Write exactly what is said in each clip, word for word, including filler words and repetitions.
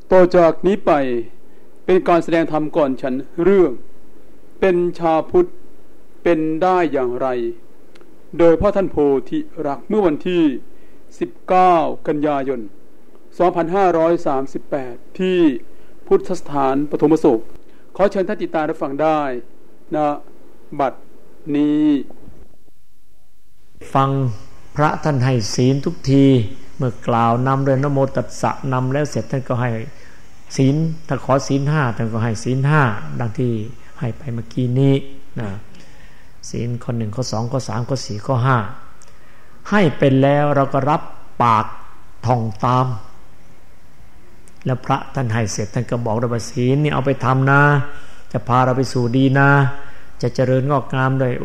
ต่อจากนี้ไปเป็นการแสดงธรรมก่อนฉันเรื่องเป็นชาวพุทธเป็นได้อย่างไรโดยพ่อท่านโพธิรักเมื่อวันที่สิบเก้ากันยายนสองพันห้าร้อยสามสิบแปดที่พุทธสถานปฐมโศกขอเชิญท่านติดตามรับฟังได้ณบัดนี้ฟังพระท่านให้ศีลทุกทีเมื่อกล่าวนำเรื่องนะโมตัสสะนำแล้วเสร็จท่านก็ให้ศีลถ้าขอศีลห้าท่านก็ให้ศีลห้าดังที่ให้ไปเมื่อกี้นี้นะศีลข้อหนึ่งข้อสองข้อสามข้อสี่ข้อห้าให้เป็นแล้วเราก็รับปากท่องตามแล้วพระท่านให้เสร็จท่านก็บอกว่าศีลนี่เอาไปทำนะจะพาเราไปสู่ดีนะจะเจริญงอกงามด้วย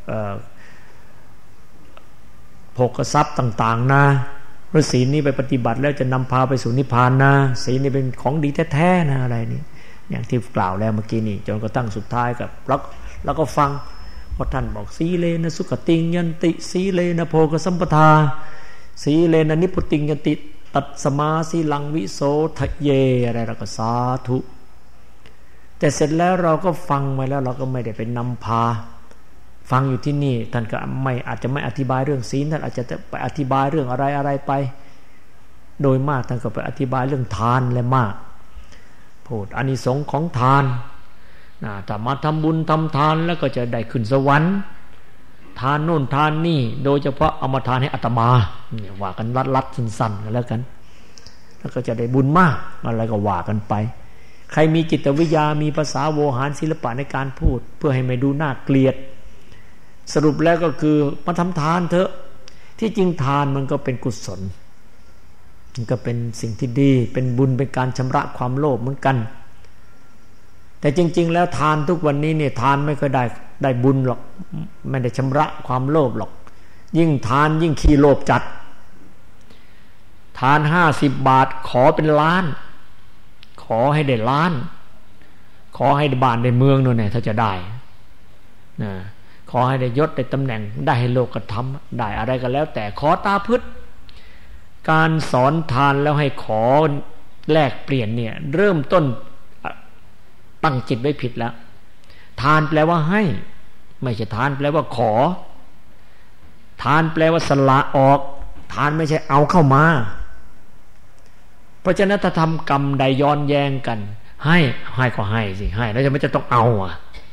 โภคทรัพย์ต่างๆนะเพราะศีลนี้ไปปฏิบัติแล้วจะนำพาไปสู่นิพพานนะศีลนี่เป็นของดีแท้ๆนะอะไรนี่อย่างที่กล่าวแล้วเมื่อกี้นี่จนกระทั่งสุดท้ายกับแล้วแล้วก็ฟังพอท่านบอกสีเลนะสุขติงยันติสีเลนะโภคสัมปทาสีเลนะนิพุติงยันติตัดสมาสีลังวิโสทะเยอะไรเราก็สาธุแต่เสร็จแล้วเราก็ฟังไว้แล้วเราก็ไม่ได้ไปนำพาฟังอยู่ที่นี่ท่านก็ไม่อาจจะไม่อธิบายเรื่องศีลท่านอาจจะไปอธิบายเรื่องอะไรอะไรไปโดยมากท่านก็ไปอธิบายเรื่องทานและมากพูดอานิสงส์ของทานนะถ้ามาทำบุญทำทานแล้วก็จะได้ขึ้นสวรรค์ทานโน่นทานนี่โดยเฉพาะเอามาทานให้อาตมาเนี่ยว่ากันลัดๆสั้นๆกันแล้วกันแล้วก็จะได้บุญมากอะไรก็ว่ากันไปใครมีจิตวิทยามีภาษาโวหารศิลปะในการพูดเพื่อให้ไม่ดูน่าเกลียดสรุปแล้วก็คือมาทำทานเถอะที่จริงทานมันก็เป็นกุศลมันก็เป็นสิ่งที่ดีเป็นบุญเป็นการชำระความโลภเหมือนกันแต่จริงๆแล้วทานทุกวันนี้เนี่ยทานไม่ค่อยได้ได้บุญหรอกไม่ได้ชำระความโลภหรอกยิ่งทานยิ่งขี้โลภจัดทานห้าสิบบาทขอเป็นล้านขอให้ได้ล้านขอให้ได้บ้านได้เมืองนู่นเนี่ยถ้าจะได้นะขอให้ได้ยศได้ตำแหน่งได้ให้โลกธรรมได้อะไรก็แล้วแต่ขอตาพึดการสอนทานแล้วให้ขอแลกเปลี่ยนเนี่ยเริ่มต้นตั้งจิตไว้ผิดแล้วทานแปลว่าให้ไม่ใช่ทานแปลว่าขอทานแปลว่าสละออกทานไม่ใช่เอาเข้ามาเพราะฉะนั้นถ้าทำกรรมใดย้อนแย้งกันให้ให้ก็ให้สิให้แล้วจะไม่จะต้องเอาอ่ะ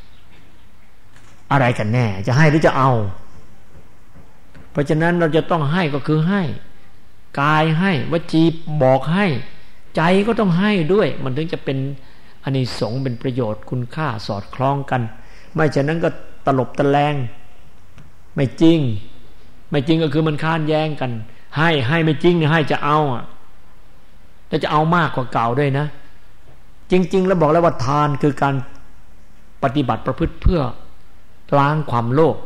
อะไรกันแน่จะให้หรือจะเอาเพราะฉะนั้นเราจะต้องให้ก็คือให้กายให้วจีบอกให้ใจก็ต้องให้ด้วยมันถึงจะเป็นอานิสงส์เป็นประโยชน์คุณค่าสอดคล้องกันไม่ฉะนั้นก็ตลบตะแลงไม่จริงไม่จริงก็คือมันค้านแย้งกันให้ให้ไม่จริงเนี่ยให้จะเอาอ่ะแต่จะเอามากกว่าเก่าด้วยนะจริงๆแล้วบอกแล้วว่าทานคือการปฏิบัติประพฤติเพื่อล้างความโลภ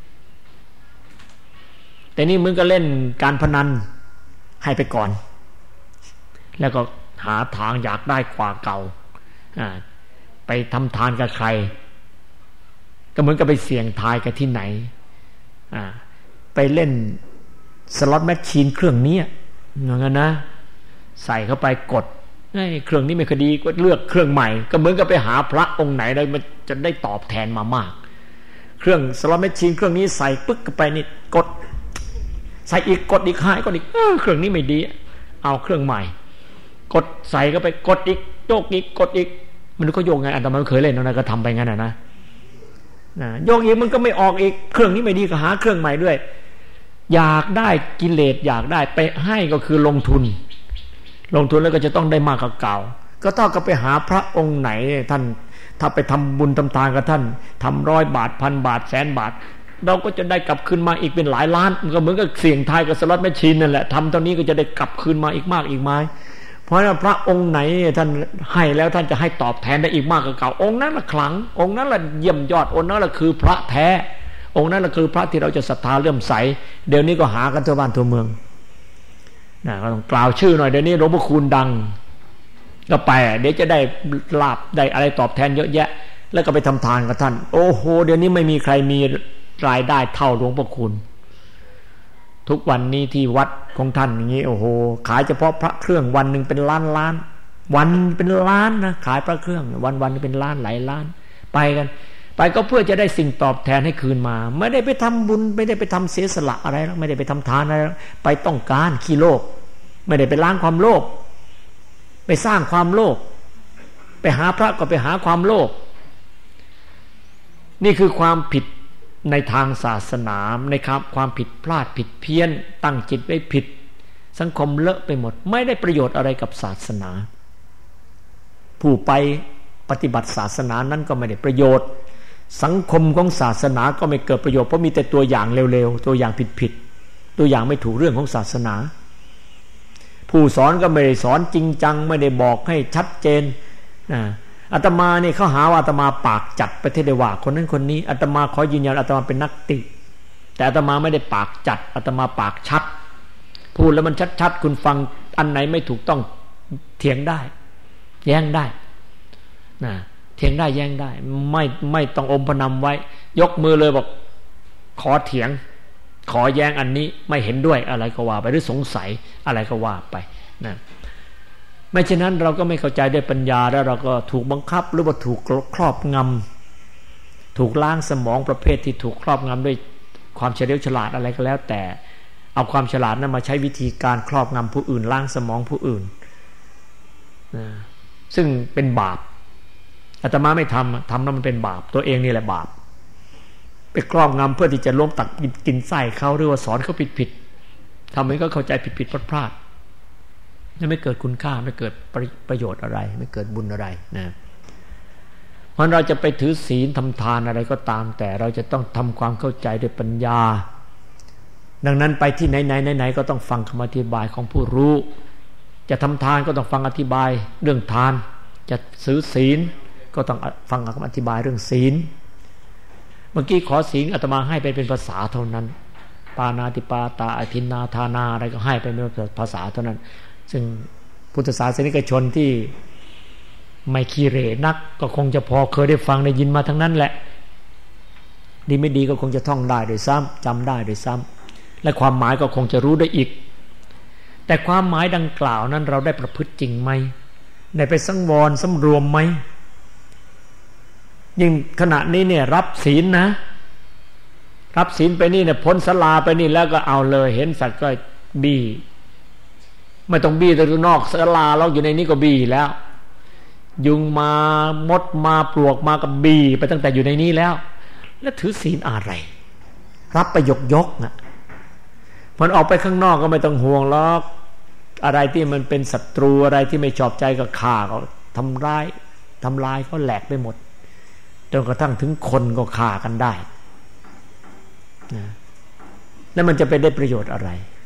แต่นี่มึงก็เล่นการพนันให้ไปก่อนแล้วก็หาทางอยากได้กว่าเก่าไปทำทานกับใครก็เหมือนกับไปเสี่ยงทายกับที่ไหนไปเล่นสล็อตแมชชีนเครื่องนี้อย่างนั้นนะใส่เข้าไปกดเครื่องนี้ไม่คดีก็เลือกเครื่องใหม่ก็เหมือนกับไปหาพระองค์ไหนเลยมันจะได้ตอบแทนมามากเครื่องสล็อตแมชชีนเครื่องนี้ใส่ปึ๊กเข้าไปนี่กดใส่อีกกดอีกหายกดอีกเครื่องนี้ไม่ดีเอาเครื่องใหม่กดใส่เข้าไปกดอีกโยกอีกกดอีกมันก็โยกไงอันแต่มันเคยเล่นนะก็ทำไปงั้นนะนะโยกอีกมันก็ไม่ออกอีกเครื่องนี้ไม่ดีก็หาเครื่องใหม่ด้วยอยากได้กิเลสอยากได้ไปให้ก็คือลงทุนลงทุนแล้วก็จะต้องได้มากกว่าเก่าก็ต้องก็ไปหาพระองค์ไหนท่านถ้าไปทำบุญทำทานกับท่านทำร้อยบาทพันบาทแสนบาทเราก็จะได้กลับคืนมาอีกเป็นหลายล้านมันก็เหมือนกับเสี่ยงทายกับสล็อตแมชชีนนั่นแหละทำเท่านี้ก็จะได้กลับคืนมาอีกมากอีกมายเพราะว่าพระองค์ไหนท่านให้แล้วท่านจะให้ตอบแทนได้อีกมากกว่าเก่าองค์นั้นละขลังองค์นั้นละเยี่ยมยอดองค์นั้นละคือพระแท้องค์นั้นละคือพระที่เราจะศรัทธาเลื่อมใสเดี๋ยวนี้ก็หากันทั่วบ้านทั่วเมืองนะก็ต้องกล่าวชื่อหน่อยเดี๋ยวนี้หลวงพ่อคูณดังก็ไปเดี๋ยวจะได้ลาภได้อะไรตอบแทนเยอะแยะแล้วก็ไปทำทานกับท่านโอ้โหเดี๋ยวนี้ไม่มีใครมีรายได้เท่าหลวงพ่อคูณทุกวันนี้ที่วัดของท่านอย่างนี้โอ้โหขายเฉพาะพระเครื่องวันหนึ่งเป็นล้านล้านวันเป็นล้านนะขายพระเครื่องวันวันเป็นล้านหลายล้านไปกันไปก็เพื่อจะได้สิ่งตอบแทนให้คืนมาไม่ได้ไปทำบุญไม่ได้ไปทำเสียสละอะไรไม่ได้ไปทำทานอะไรไปต้องการขี้โลภไม่ได้ไปล้างความโลภไปสร้างความโลภไปหาพระก็ไปหาความโลภนี่คือความผิดในทางศาสนาในครับความผิดพลาดผิดเพี้ยนตั้งจิตไว้ผิดสังคมเลอะไปหมดไม่ได้ประโยชน์อะไรกับศาสนาผู้ไปปฏิบัติศาสนานั้นก็ไม่ได้ประโยชน์สังคมของศาสนาก็ไม่เกิดประโยชน์เพราะมีแต่ตัวอย่างเร็วๆตัวอย่างผิดๆตัวอย่างไม่ถูกเรื่องของศาสนาผู้สอนก็ไม่ได้สอนจริงจังไม่ได้บอกให้ชัดเจนนะอาตมาเนี่ยเขาหาว่าอาตมาปากจัดไปเทศว่าคนนั้นคนนี้อาตมาขอยืนยันอาตมาเป็นนักติแต่อาตมาไม่ได้ปากจัดอาตมาปากชัดพูดแล้วมันชัดๆคุณฟังอันไหนไม่ถูกต้องเถียงได้แย้งได้นะเถียงได้แย้งได้ไม่ไม่ต้องอมพนำไว้ยกมือเลยบอกขอเถียงขอแย้งอันนี้ไม่เห็นด้วยอะไรก็ว่าไปหรือสงสัยอะไรก็ว่าไปนะไม่เช่นนั้นเราก็ไม่เข้าใจด้วยปัญญาแล้วเราก็ถูกบังคับหรือว่าถูกครอบงำถูกล้างสมองประเภทที่ถูกครอบงำด้วยความเฉลียวฉลาดอะไรก็แล้วแต่เอาความฉลาดนั้นมาใช้วิธีการครอบงำผู้อื่นล้างสมองผู้อื่นนะซึ่งเป็นบาปอาตมาไม่ทำทำแล้วมันเป็นบาปตัวเองนี่แหละบาปไปครอบงำเพื่อที่จะล้มตักกินไส้เขาหรือว่าสอนเขาผิดผิดทำให้เขาเข้าใจผิดผิดพลาดพลาดนั่นไม่เกิดคุณค่าไม่เกิดประโยชน์อะไรไม่เกิดบุญอะไรนะเพราะเราจะไปถือศีลทำทานอะไรก็ตามแต่เราจะต้องทำความเข้าใจด้วยปัญญาดังนั้นไปที่ไหนไหนไหนก็ต้องฟังคำอธิบายของผู้รู้จะทำทานก็ต้องฟังอธิบายเรื่องทานจะซื้อศีลก็ต้องฟังคำอธิบายเรื่องศีลเมื่อกี้ขอศีลอาตมาให้ไปเป็นภาษาเท่านั้นปานาติปาตาอทินนาทานาอะไรก็ให้ไปเป็นภาษาเท่านั้นซึ่งพุทธศาสนิกชนที่ไม่ขี้เหร่นักก็คงจะพอเคยได้ฟังได้ยินมาทั้งนั้นแหละดีไม่ดีก็คงจะท่องได้โดยซ้ำจำได้โดยซ้ำและความหมายก็คงจะรู้ได้อีกแต่ความหมายดังกล่าวนั้นเราได้ประพฤติจริงไหมได้ไปสังวรสำรวมไหมยิ่งขณะนี้เนี่ยรับศีลนะรับศีลไปนี่เนี่ยพ้นศาลาไปนี่แล้วก็เอาเลยเห็นสัตว์ก็บี้ไม่ต้องบี้แต่นอกศาลาเราอยู่ในนี้ก็บี้แล้วยุงมามดมาปลวกมาก็บี้ไปตั้งแต่อยู่ในนี้แล้วแล้วถือศีลอะไรรับไปยกยกนะมันออกไปข้างนอกก็ไม่ต้องห่วงหรอกอะไรที่มันเป็นศัตรูอะไรที่ไม่ชอบใจก็ฆ่าก็ทำร้ายทำลายเขาแหลกไปหมดจนกระทั่งถึงคนก็ฆ่ากันได้นะแล้วมันจะไปได้ประโยชน์อะไร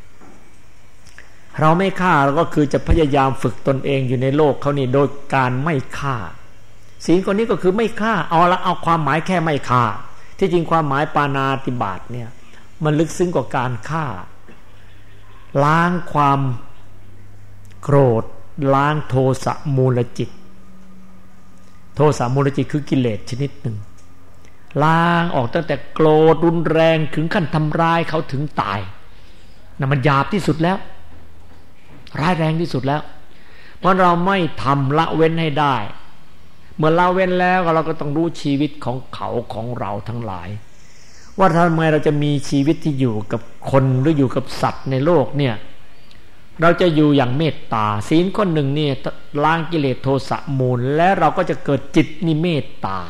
เราไม่ฆ่าเราก็คือจะพยายามฝึกตนเองอยู่ในโลกเขานี่โดยการไม่ฆ่าศีลคนนี้ก็คือไม่ฆ่าเอาละเอาความหมายแค่ไม่ฆ่าที่จริงความหมายปาณาติบาตเนี่ยมันลึกซึ้งกว่าการฆ่าล้างความโกรธล้างโทสะมูลจิตโทสะมูลจิตคือกิเลสชนิดหนึ่งล้างออกตั้งแต่โกรธรุนแรงถึงขั้นทำร้ายเขาถึงตายนั่นมันหยาบที่สุดแล้วร้ายแรงที่สุดแล้วเพราะเราไม่ทำละเว้นให้ได้เมื่อละเว้นแล้วเราก็ต้องรู้ชีวิตของเขาของเราทั้งหลายว่าทำไมเราจะมีชีวิตที่อยู่กับคนหรืออยู่กับสัตว์ในโลกเนี่ยเราจะอยู่อย่างเมตตาศีลข้อหนึ่งนี่ล้างกิเลสโทสะมูลและเราก็จะเกิดจิตนิเมตตา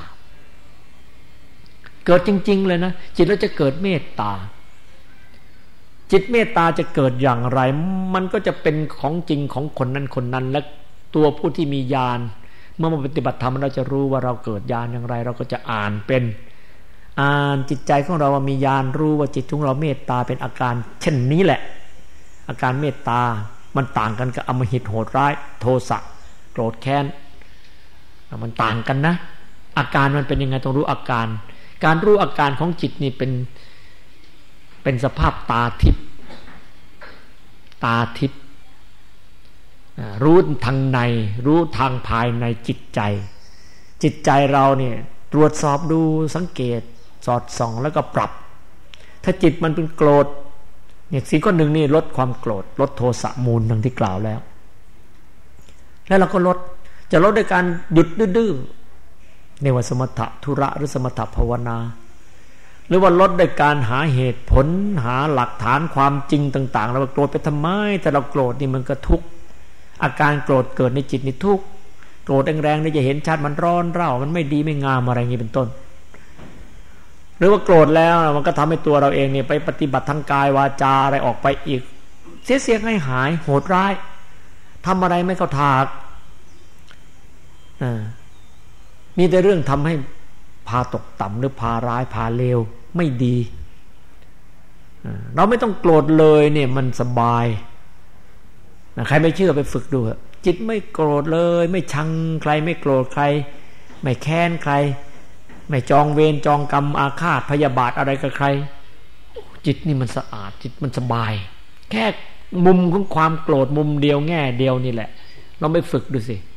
เกิดจริงๆเลยนะจิตเราจะเกิดเมตตาจิตเมตตาจะเกิดอย่างไรมันก็จะเป็นของจริงของคนนั้นคนนั้นและตัวผู้ที่มีญาณเมื่อมาปฏิบัติธรรมเราจะรู้ว่าเราเกิดญาณอย่างไรเราก็จะอ่านเป็นอ่านจิตใจของเราว่ามีญาณรู้ว่าจิตของเราเมตตาเป็นอาการเช่นนี้แหละอาการเมตตามันต่างกันกับอำมหิตโหดร้ายโทสะโกรธแค้นมันต่างกันนะอาการมันเป็นยังไงต้องรู้อาการการรู้อาการของจิตนี่เป็นเป็นสภาพตาทิพย์ตาทิพย์รู้ทางในรู้ทางภายในจิตใจจิตใจเราเนี่ยตรวจสอบดูสังเกตสอดส่องแล้วก็ปรับถ้าจิตมันเป็นโกรธเนี่ยสิ่งข้อหนึ่งนี่ลดความโกรธลดโทสะมูลดังที่กล่าวแล้วแล้วเราก็ลดจะลดด้วยการหยุดดื้อๆในว่าสมถะธุระหรือสมถะภาวนาหรือว่าลดด้วยการหาเหตุผลหาหลักฐานความจริงต่างๆเราโกรธไปทำไมแต่เราโกรธนี่มันก็ทุกข์อาการโกรธเกิดในจิตนี่ทุกข์โกรธแรงๆนี่จะเห็นชัดมันร้อนเร่ามันไม่ดีไม่งามอะไรอย่างนี้เป็นต้นหรือว่าโกรธแล้วมันก็ทำให้ตัวเราเองเนี่ยไปปฏิบัติทางกายวาจาอะไรออกไปอีกเสียเสียให้หายโหดร้ายทำอะไรไม่เข้าทางมีแต่เรื่องทำให้พาตกต่ำหรือพาร้ายพาเลวไม่ดีเราไม่ต้องโกรธเลยเนี่ยมันสบายใครไม่เชื่อไปฝึกดูจิตไม่โกรธเลยไม่ชังใครไม่โกรธใครไม่แค้นใครไม่จองเวรจองกรรมอาฆาตพยาบาทอะไรกับใครจิตนี่มันสะอาดจิตมันสบายแค่มุมของความโกรธมุมเดียวแง่เดียวนี่แหละเราไม่ฝึกดูสิ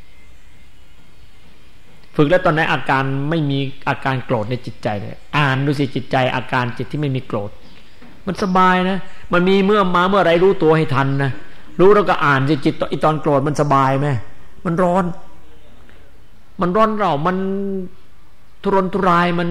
ฝึกแล้วตอนไหนอาการไม่มีอาการโกรธในจิตใจเลยอ่านดูสิจิตใจอาการจิตที่ไม่มีโกรธมันสบายนะมันมีเมื่อมาเมื่อไรรู้ตัวให้ทันนะรู้แล้วก็อ่านสิจิตตอนตอนโกรธมันสบายไหมมันร้อนมันร้อนเรามันทุรนทุรายมัน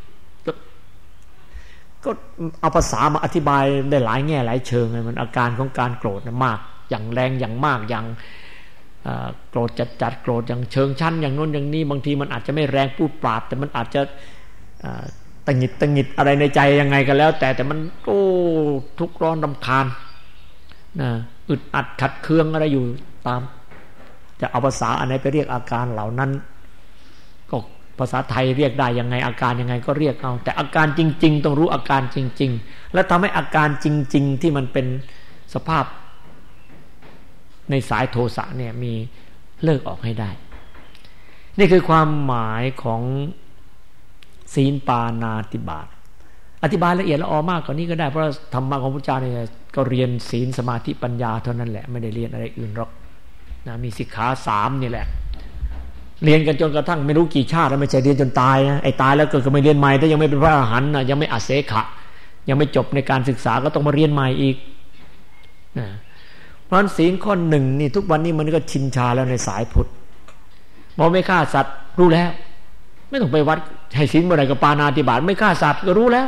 ก็เอาภาษามาอธิบายได้หลายแง่หลายเชิงเลยมันอาการของการโกรธนะมากอย่างแรงอย่างมากอย่างโกรธจัดจัดโกรธอย่างเชิงชั้นอย่างโน้นอย่างนี้บางทีมันอาจจะไม่แรงปูดปราดแต่มันอาจจะตังหิดตังหิดอะไรในใจยังไงก็แล้วแต่แต่มันโอ้ทุกข์ร้อนรำคาญนะอึดอัดขัดเคืองอะไรอยู่ตามจะเอาภาษาอันไหนไปเรียกอาการเหล่านั้นก็ภาษาไทยเรียกได้ยังไงอาการยังไงก็เรียกเอาแต่อาการจริงๆต้องรู้อาการจริงๆและทำให้อาการจริงๆที่มันเป็นสภาพในสายโทสะเนี่ยมีเลิกออกให้ได้นี่คือความหมายของศีลปาณาติบาตอธิบายละเอียดละออมากกว่านี้ก็ได้เพราะธรรมะของพระเจ้าเนี่ยก็เรียนศีลสมาธิปัญญาเท่านั้นแหละไม่ได้เรียนอะไรอื่นหรอกนะมีสิกขาสามนี่แหละเรียนกันจนกระทั่งไม่รู้กี่ชาติแล้วไม่ใช่เรียนจนตายนะไอ้ตายแล้วเกิดก็ไม่เรียนใหม่ถ้ายังไม่เป็นพระอรหันต์นะยังไม่อเสขะยังไม่จบในการศึกษาก็ต้องมาเรียนใหม่อีกนะเพราะฉะนั้นศีลข้อหนึ่งนี่ทุกวันนี้มันก็ชินชาแล้วในสายพุทธบอกไม่ฆ่าสัตว์รู้แล้วไม่ต้องไปวัดให้ศีลเมื่อไหร่ก็ปาณาติบาตไม่ฆ่าสัตว์ก็รู้แล้ว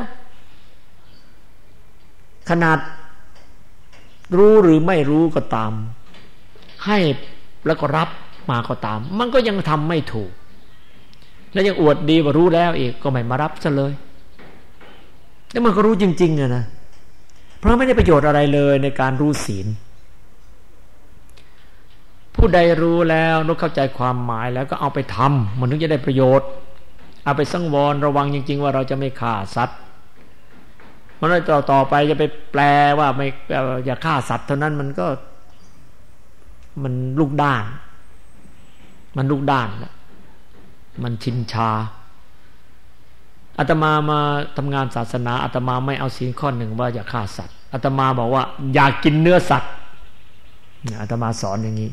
ขนาดรู้หรือไม่รู้ก็ตามให้แล้วก็รับมาก็ตามมันก็ยังทำไม่ถูกแล้วยังอวดดีว่ารู้แล้วอีกก็ไม่มารับซะเลยแล้วมันก็รู้จริงๆอะนะเพราะไม่ได้ประโยชน์อะไรเลยในการรู้ศีลผู้ใดรู้แล้วรู้เข้าใจความหมายแล้วก็เอาไปทำมันถึงจะได้ประโยชน์เอาไปสังวรระวังจริงๆว่าเราจะไม่ฆ่าสัตว์มันต่อต่อไปจะไปแปลว่าไม่อย่าฆ่าสัตว์เท่านั้นมันก็มันลูกด้านมันลูกด้านมันชินชาอาตมามาทำงานศาสนาอาตมาไม่เอาศีลข้อหนึ่งว่าอย่าฆ่าสัตว์อาตมาบอกว่าอย่ากินเนื้อสัตว์อาตมาสอนอย่างนี้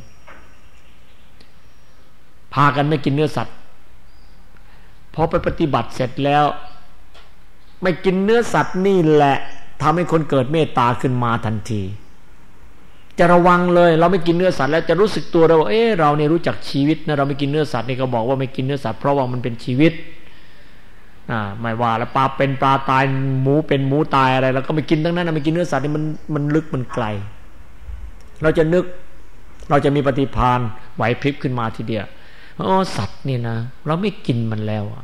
พากันไม่กินเนื้อสัตว์พอไปปฏิบัติเสร็จแล้วไม่กินเนื้อสัตว์นี่แหละทำให้คนเกิดเมตตาขึ้นมาทันทีจะระวังเลยเราไม่กินเนื้อสัตว์แล้วจะรู้สึกตัวเราว่าเอ๊ะเราเนี่ยรู้จักชีวิตนะเราไม่กินเนื้อสัตว์นี่ก็บอกว่าไม่กินเนื้อสัตว์เพราะว่ามันเป็นชีวิตอ่าไม่ว่าแล้วปลาเป็นปลาตายหมูเป็นหมูตายอะไรเราก็ไม่กินทั้งนั้นนะไม่กินเนื้อสัตว์นี่มันมันลึกมันไกลเราจะนึกเราจะมีปฏิภาณไหวพริบขึ้นมาทีเดียวอ๋อสัตว์นี่นะเราไม่กินมันแล้วอ่ะ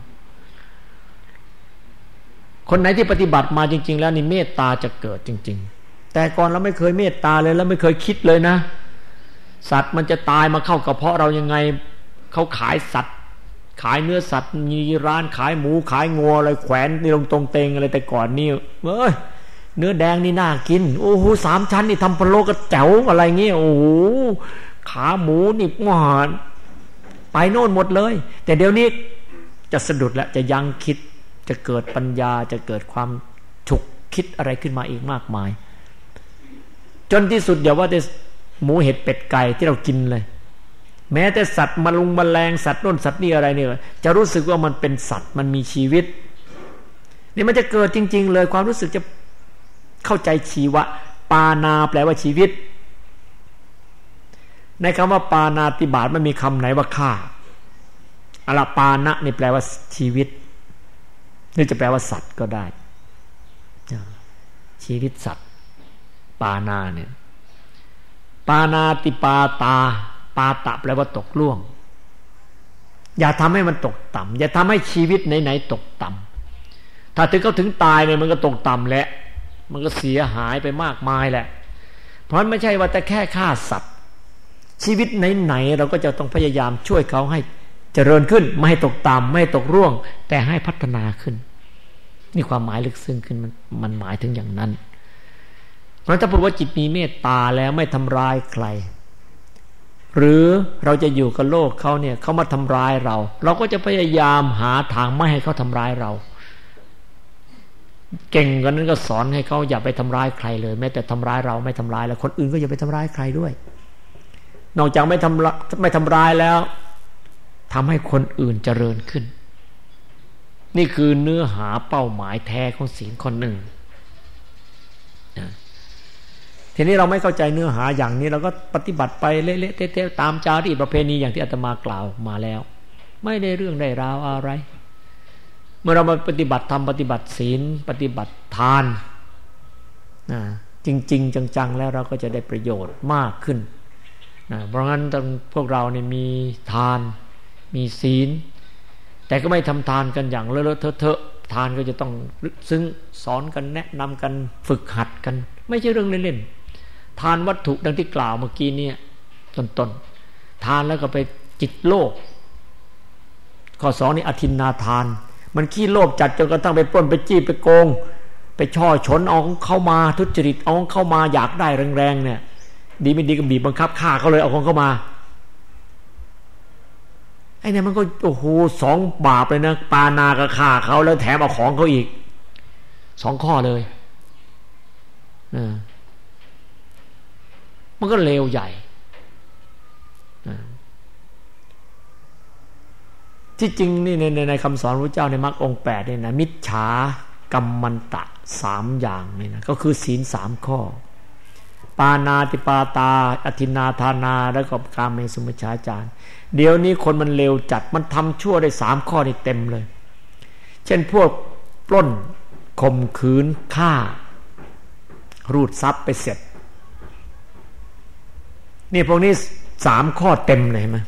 คนไหนที่ปฏิบัติมาจริงๆแล้วนี่เมตตาจะเกิดจริงๆแต่ก่อนเราไม่เคยเมตตาเลยแล้วไม่เคยคิดเลยนะสัตว์มันจะตายมาเข้ากระเพาะเรายังไงเขาขายสัตว์ขายเนื้อสัตว์มีร้านขายหมูขายงัวอะไรแขวนนี่ลงตรงเตงอะไรแต่ก่อนนี่เอ้ยเนื้อแดงนี่น่ากินโอ้โหสามชั้นนี่ทำพะโล้ก็แจ๋วอะไรเงี้ยโอ้โหขาหมูนี่หวานไปโน่นหมดเลยแต่เดี๋ยวนี้จะสะดุดแล้วจะยังคิดจะเกิดปัญญาจะเกิดความฉุกคิดอะไรขึ้นมาอีกมากมายจนที่สุดอย่าว่าแต่หมูเห็ดเป็ดไก่ที่เรากินเลยแม้แต่สัตว์มะลุงแมลงสัตว์โน่นสัตว์นี่อะไรเนี่ยจะรู้สึกว่ามันเป็นสัตว์มันมีชีวิตนี่มันจะเกิดจริงๆเลยความรู้สึกจะเข้าใจชีวะปานาแปลว่าชีวิตในคำว่าปาณาติบาตไม่มีคำไหนว่าฆ่าอลปานะนี่แปลว่าชีวิตหรือจะแปลว่าสัตว์ก็ได้ชีวิตสัตว์ปานาเนี่ยปานาติปาตาปาตะแปลว่าตกล่วงอย่าทำให้มันตกต่ำอย่าทำให้ชีวิตไหนๆตกต่ำถ้าถึงเขาถึงตายเนี่ยมันก็ตกต่ำแหละมันก็เสียหายไปมากมายแหละเพราะไม่ใช่ว่าแต่แค่ฆ่าสัตว์ชีวิตไหนๆเราก็จะต้องพยายามช่วยเขาให้เจริญขึ้นไม่ให้ตกต่ำไม่ให้ตกร่วงแต่ให้พัฒนาขึ้นนี่ความหมายลึกซึ้งขึ้นมันมันหมายถึงอย่างนั้นเพราะถ้าพูดว่าจิตมีเมตตาแล้วไม่ทำร้ายใครหรือเราจะอยู่กับโลกเขาเนี่ยเขามาทำร้ายเราเราก็จะพยายามหาทางไม่ให้เขาทำร้ายเราเก่งกว่านั้นก็สอนให้เขาอย่าไปทำร้ายใครเลยแม้แต่ทำร้ายเราไม่ทำร้ายแล้วคนอื่นก็อย่าไปทำร้ายใครด้วยนอกจากไม่ทำไม่ทำร้ายแล้วทำให้คนอื่นเจริญขึ้นนี่คือเนื้อหาเป้าหมายแท้ของศีลข้อหนึ่งทีนี้เราไม่เข้าใจเนื้อหาอย่างนี้เราก็ปฏิบัติไปเละๆเทะๆตามจารีตประเพณีอย่างที่อาตมากล่าวมาแล้วไม่ได้เรื่องได้ราวอะไรเมื่อเรามาปฏิบัติธรรมปฏิบัติศีลปฏิบัติทานนะจริงๆจังๆแล้วเราก็จะได้ประโยชน์มากขึ้นนะเพราะงั้นพวกเราเนี่ยมีทานมีศีลแต่ก็ไม่ทำทานกันอย่างเลอะๆเทอะๆทานก็จะต้องซึ้งสอนกันแนะนำกันฝึกหัดกันไม่ใช่เรื่องเล่นๆทานวัตถุดังที่กล่าวเมื่อกี้เนี่ยต้นๆทานแล้วก็ไปจิตโลภข้อสองนี่อทินนาทานมันขี้โลภจัดจนกระทั่งไปปล้นไปจี้ไปโกงไปช่อฉนเอาเข้ามาทุจริตเอาเข้ามาอยากได้แรงๆเนี่ยดีไม่ดีก็บีบบังคับฆ่าเขาเลยเอาของเข้ามาไอ้เนี่ยมันก็โอ้โหสองบาปเลยนะปานาก็ฆ่าเขาแล้วแถมเอาของเขาอีกสองข้อเลยอ่ามันก็เลวใหญ่ที่จริงนี่ในในในคำสอนพระเจ้าในมรรคองค์แปดเนี่ยนะมิจฉากัมมันตะสามอย่างนี่นะก็คือศีลสามข้อปานาติปาตาอทินนาทานาแล้วก็กามเมสุมิจฉาจารเดี๋ยวนี้คนมันเลวจัดมันทำชั่วได้สามข้อนี่เต็มเลยเช่นพวกปล้นข่มขืนฆ่ารูดทรัพย์ไปเสร็จนี่พวกนี้สามข้อเต็มเลยมั้ย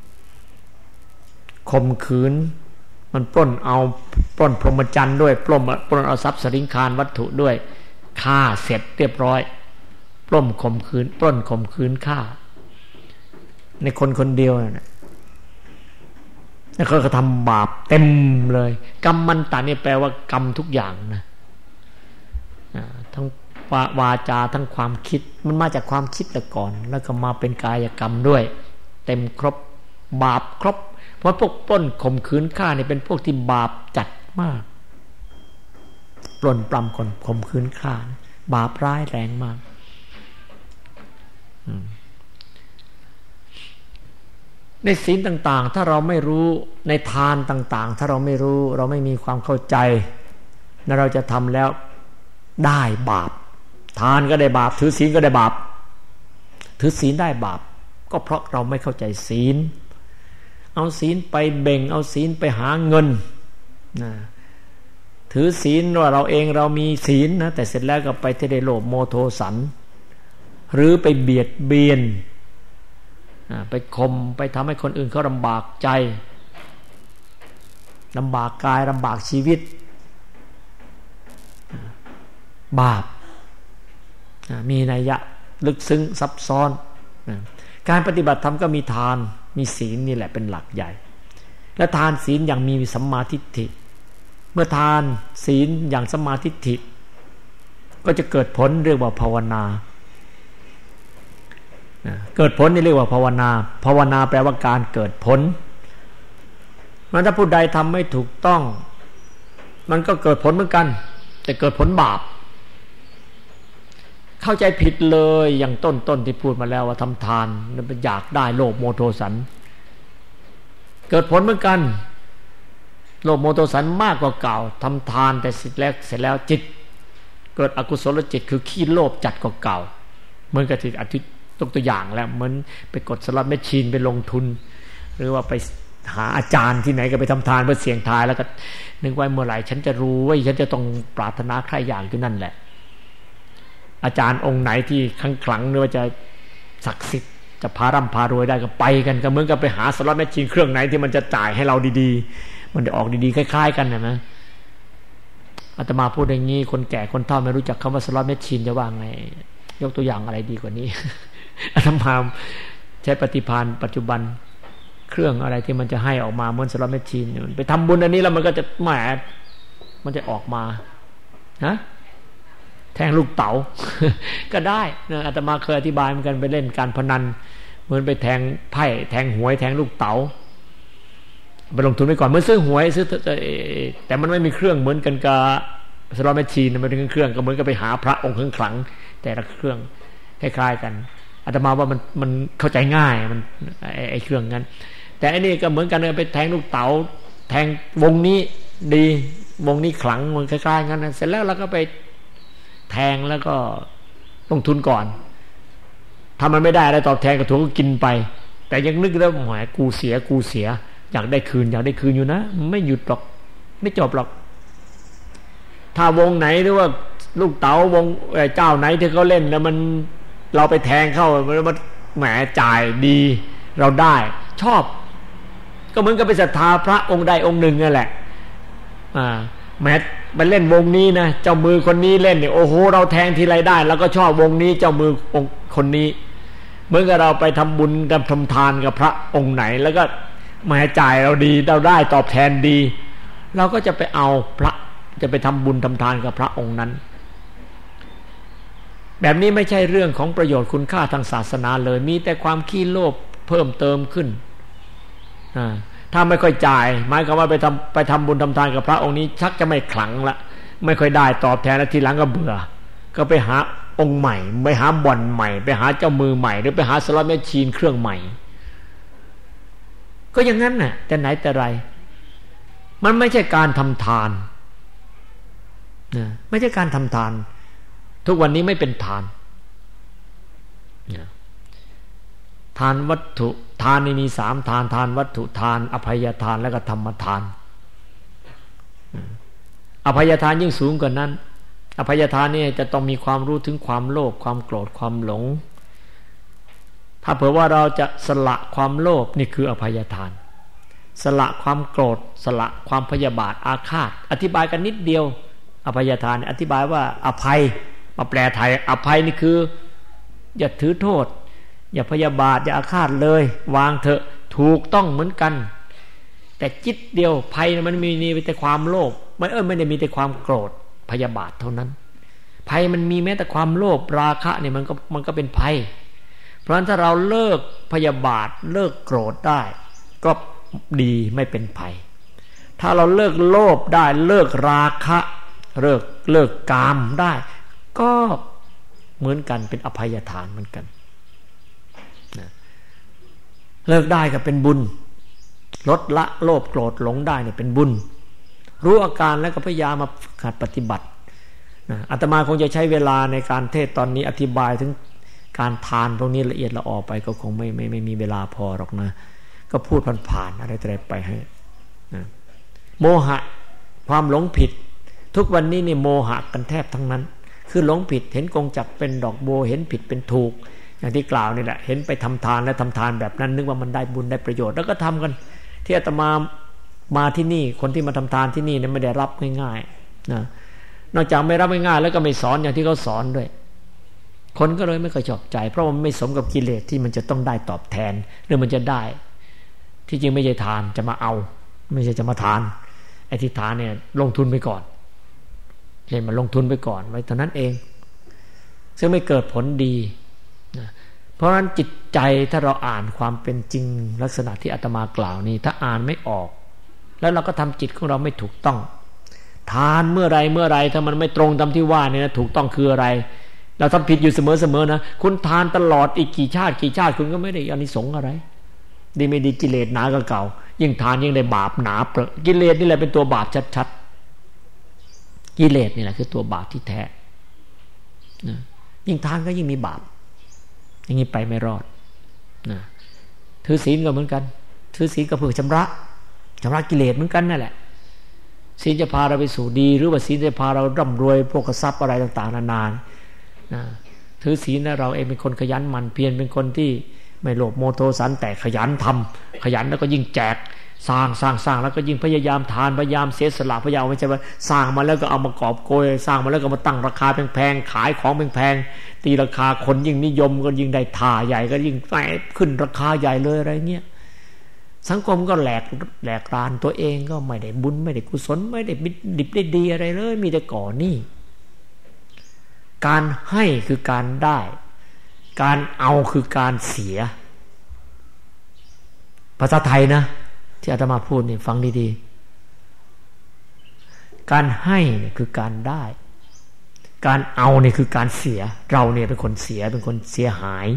ข่มขืนมันปล้นเอาปล้นพรหมจรรย์ด้วยปล้นปล้นเอาทรัพย์สริงคารวัตถุด้วยฆ่าเสร็จเรียบร้อยปล้นข่มขืนปล้นข่มขืนฆ่าในคนคนเดียวน่ะแล้วเขาก็ทำบาปเต็มเลยกรรมมันตะนี่แปลว่ากรรมทุกอย่างนะทั้งวาจาทั้งความคิดมันมาจากความคิดแต่ก่อนแล้วก็มาเป็นกายกรรมด้วยเต็มครบบาปครบเพราะพวกปล้นข่มขืนฆ่านี่เป็นพวกที่บาปจัดมากปล้นปล้ำคนข่มขืนฆ่าบาปร้ายแรงมากในศีลต่างๆถ้าเราไม่รู้ในทานต่างๆถ้าเราไม่รู้เราไม่มีความเข้าใจแล้วเราจะทำแล้วได้บาปทานก็ได้บาปถือศีลก็ได้บาปถือศีลได้บาปก็เพราะเราไม่เข้าใจศีลเอาศีลไปเบ่งเอาศีลไปหาเงินนะถือศีลว่าเราเองเรามีศีลนะแต่เสร็จแล้วก็ไปที่ได้โลภโมโทสันหรือไปเบียดเบียนไปข่มไปทำให้คนอื่นเขาลำบากใจลำบากกายลำบากชีวิตบาปมีนัยยะลึกซึ้งซับซ้อนการปฏิบัติธรรมก็มีทานมีศีลนี่แหละเป็นหลักใหญ่และทานศีลอย่างมีสัมมาทิฏฐิเมื่อทานศีลอย่างสัมมาทิฏฐิก็จะเกิดผลเรียกว่าภาวนาเกิดผลนี่เรียกว่าภาวนาภาวนาแปลว่าการเกิดผลมันถ้าผู้ใดทำไม่ถูกต้องมันก็เกิดผลเหมือนกันแต่เกิดผลบาปเข้าใจผิดเลยอย่างต้นๆที่พูดมาแล้วว่าทำทานมันอยากได้โลภโมโทสันเกิดผลเหมือนกันโลภโมโทสันมากกว่าเก่าทำทานแต่เสร็จแล้วเสร็จแล้วจิตเกิดอกุศลจิตคือขี้โลภจัดกว่าเก่าเหมือนกับที่อธิยกตัวอย่างแล้วเหมือนไปกดสล็อตแมชชีนไปลงทุนหรือว่าไปหาอาจารย์ที่ไหนก็ไปทำทานเพื่อเสี่ยงทายแล้วก็นึกไว้เมื่อไหร่ฉันจะรู้ว่าฉันจะต้องปรารถนาใครอย่างอยู่นั่นแหละอาจารย์องค์ไหนที่ขลังขลังหรือว่าจะศักดิ์สิทธิ์จะพาร่ำพารวยได้ก็ไปกันก็เหมือนกับไปหาสล็อตแมชชีนเครื่องไหนที่มันจะจ่ายให้เราดีๆมันจะออกดีๆคล้ายๆกันนะนะอาตมาพูดอย่างนี้คนแก่คนเฒ่าไม่รู้จักคำว่าสล็อตแมชชีนจะว่าไงยกตัวอย่างอะไรดีกว่านี้ อาตมาใช้ปฏิภาณปัจจุบันเครื่องอะไรที่มันจะให้ออกมาเหมือนสล็อตแมชชีนไปทำบุญอันนี้แล้วมันก็จะแหมมันจะออกมาฮะแทงลูกเต๋า ก็ได้นะอาตมาเคยอธิบายเหมือนกันไปเล่นการพนันเหมือนไปแทงไพ่แทงหวยแทงลูกเต๋าไปลงทุนไปก่อนเหมือนซื้อหวยซื้อแต่มันไม่มีเครื่องเหมือนกันกับสล็อตแมชชีนมันเป็นเครื่องก็เหมือนกับไปหาพระองค์ขลังแต่ละเครื่องคล้ายๆกันอาตมาว่ามันมันเข้าใจง่ายมันไอ้เครื่องนั้นแต่อันนี้ก็เหมือนกันไปแทงลูกเต๋าแทงวงนี้ดีวงนี้ขลังมันคล้ายๆกันเสร็จแล้วเราก็ไปแทงแล้วก็ลงทุนก่อนถ้ามันไม่ได้อะไรตอบแทนก็ถูกก็กินไปแต่ยังนึกแล้วหมายกูเสียกูเสียอยากได้คืนอยากได้คืนอยู่นะไม่หยุดหรอกไม่จบหรอกถ้าวงไหนหรือว่าลูกเต๋าวงเจ้าไหนที่เขาเล่นแล้วมันเราไปแทงเข้ามันแหมจ่ายดีเราได้ชอบก็เหมือนกับไปศรัทธาพระองค์ใดองค์หนึ่งนั่นแหละอ่าแม้ไปเล่นวงนี้นะเจ้ามือคนนี้เล่นเนี่ยโอ้โหเราแทงทีไรได้แล้วก็ชอบวงนี้เจ้ามือองค์คนนี้เหมือนกับเราไปทำบุญกับทำทานกับพระองค์ไหนแล้วก็แม้จ่ายเราดีเราได้ตอบแทนดีเราก็จะไปเอาพระจะไปทำบุญทำทานกับพระองค์นั้นแบบนี้ไม่ใช่เรื่องของประโยชน์คุณค่าทางศาสนาเลยมีแต่ความขี้โลภเพิ่มเติมขึ้นถ้าไม่ค่อยจ่ายหมายความว่าไปทำไปทำบุญทำทานกับพระองค์นี้ชักจะไม่ขลังละไม่ค่อยได้ตอบแทนแล้วทีหลังก็เบื่อก็ไปหาองค์ใหม่ไปหาบ่อนใหม่ไปหาเจ้ามือใหม่หรือไปหาสล็อตแมชชีนเครื่องใหม่ก็อย่างนั้นน่ะแต่ไหนแต่ไรมันไม่ใช่การทำทานนะไม่ใช่การทำทานทุกวันนี้ไม่เป็นทานนะทานวัตถุทานนี่มีสามทานทานวัตถุทานอภัยทานและก็ธรรมทานอภัยทานยิ่งสูงกว่านั้นอภัยทานนี่จะต้องมีความรู้ถึงความโลภความโกรธความหลงถ้าเผื่อว่าเราจะสละความโลภนี่คืออภัยทานสละความโกรธสละความพยาบาทอาฆาตอธิบายกันนิดเดียวอภัยทานอธิบายว่าอภัยมาแปลไทยอภัยนี่คืออย่าถือโทษอย่าพยาบาทอย่าอาฆาตเลยวางเถอะถูกต้องเหมือนกันแต่จิตเดียวภัยมันมีนี่แต่ความโลภมันเออไม่ได้มีแต่ความโกรธพยาบาทเท่านั้นภัยมันมีแม้แต่ความโลภราคะเนี่ยมันก็มันก็เป็นภัยเพราะฉะนั้นถ้าเราเลิกพยาบาทเลิกโกรธได้ก็ดีไม่เป็นภัยถ้าเราเลิกโลภได้เลิกราคะเลิกเลิกกามได้ก็เหมือนกันเป็นอภัยทานเหมือนกันเลิกได้ก็เป็นบุญลดละโลภโกรธหลงได้เนี่ยเป็นบุญรู้อาการแล้วก็พยายามมาหัดปฏิบัตินะอาตมาคงจะใช้เวลาในการเทศตอนนี้อธิบายถึงการทานพวกนี้ละเอียดละออไปก็คงไม่ไม่ไม่มีเวลาพอหรอกนะก็พูดผ่านๆอะไรแต่ไปให้นะโมหะความหลงผิดทุกวันนี้นี่โมหะกันแทบทั้งนั้นคือหลงผิดเห็นกงจักรเป็นดอกบัวเห็นผิดเป็นถูกอย่างที่กล่าวนี่แหละเห็นไปทำทานและทำทานแบบนั้นนึกว่ามันได้บุญได้ประโยชน์แล้วก็ทำกันที่อาตมามาที่นี่คนที่มาทำทานที่นี่เนี่ยไม่ได้รับง่ายๆนะนอกจากไม่รับง่ายๆแล้วก็ไม่สอนอย่างที่เขาสอนด้วยคนก็เลยไม่ค่อยชอบใจเพราะมันไม่สมกับกิเลสที่มันจะต้องได้ตอบแทนหรือมันจะได้ที่จริงไม่ใช่ทานจะมาเอาไม่ใช่จะมาทานไอ้ที่ทานเนี่ยลงทุนไปก่อนเห็นมันลงทุนไปก่อนไว้เท่านั้นเองซึ่งไม่เกิดผลดีนะเพราะฉะนั้นจิตใจถ้าเราอ่านความเป็นจริงลักษณะที่อาตมากล่าวนี้ถ้าอ่านไม่ออกแล้วเราก็ทำจิตของเราไม่ถูกต้องทานเมื่อไรเมื่อไรถ้ามันไม่ตรงตามที่ว่าเนี่ยนะถูกต้องคืออะไรเราทำผิดอยู่เสมอๆนะคุณทานตลอดอีกกี่ชาติกี่ชาติคุณก็ไม่ได้อานิสงส์อะไรดีไม่ดีกิเลสหนากว่าเก่ายิ่งทานยิ่งได้บาปหนาเปรอะกิเลสนี่แหละเป็นตัวบาปชัดๆกิเลสนี่แหละคือตัวบาปที่แท้นะยิ่งทานก็ยิ่งมีบาปอย่างนี้ไปไม่รอดนะถือศีลก็เหมือนกันถือศีลก็เพื่อชำระชำระกิเลสเหมือนกันนั่นแหละศีลจะพาเราไปสู่ดีหรือว่าศีลจะพาเราร่ำรวยพวกทรัพย์อะไรต่างๆนานานะถือศีลนะเราเองเป็นคนขยันหมั่นเพียรเป็นคนที่ไม่โลภโมโทสันแต่ขยันทำขยันแล้วก็ยิ่งแจกสร้างสร้างสร้างแล้วก็ยิ่งพยายามทานพยายามเสียสละพยายามไม่ใช่ว่าสร้างมาแล้วก็เอามากอบโกยสร้างมาแล้วก็มาตั้งราคาแพงๆขายของแพงๆตีราคาคนยิ่งนิยมก็ยิ่งได้ท่าใหญ่ก็ยิ่งขึ้นราคาใหญ่เลยอะไรเงี้ยสังคมก็แหลกแหลกรานตัวเองก็ไม่ได้บุญไม่ได้กุศลไม่ได้ดิบได้ดีอะไรเลยมีแต่ก่อหนี้การให้คือการได้การเอาคือการเสียภาษาไทยนะที่อาตมาพูดนี่ฟังดีๆการให้เนี่ยคือการได้การเอาเนี่ยคือการเสียเราเนี่ยเป็นคนเสียเป็นคนเสียหาย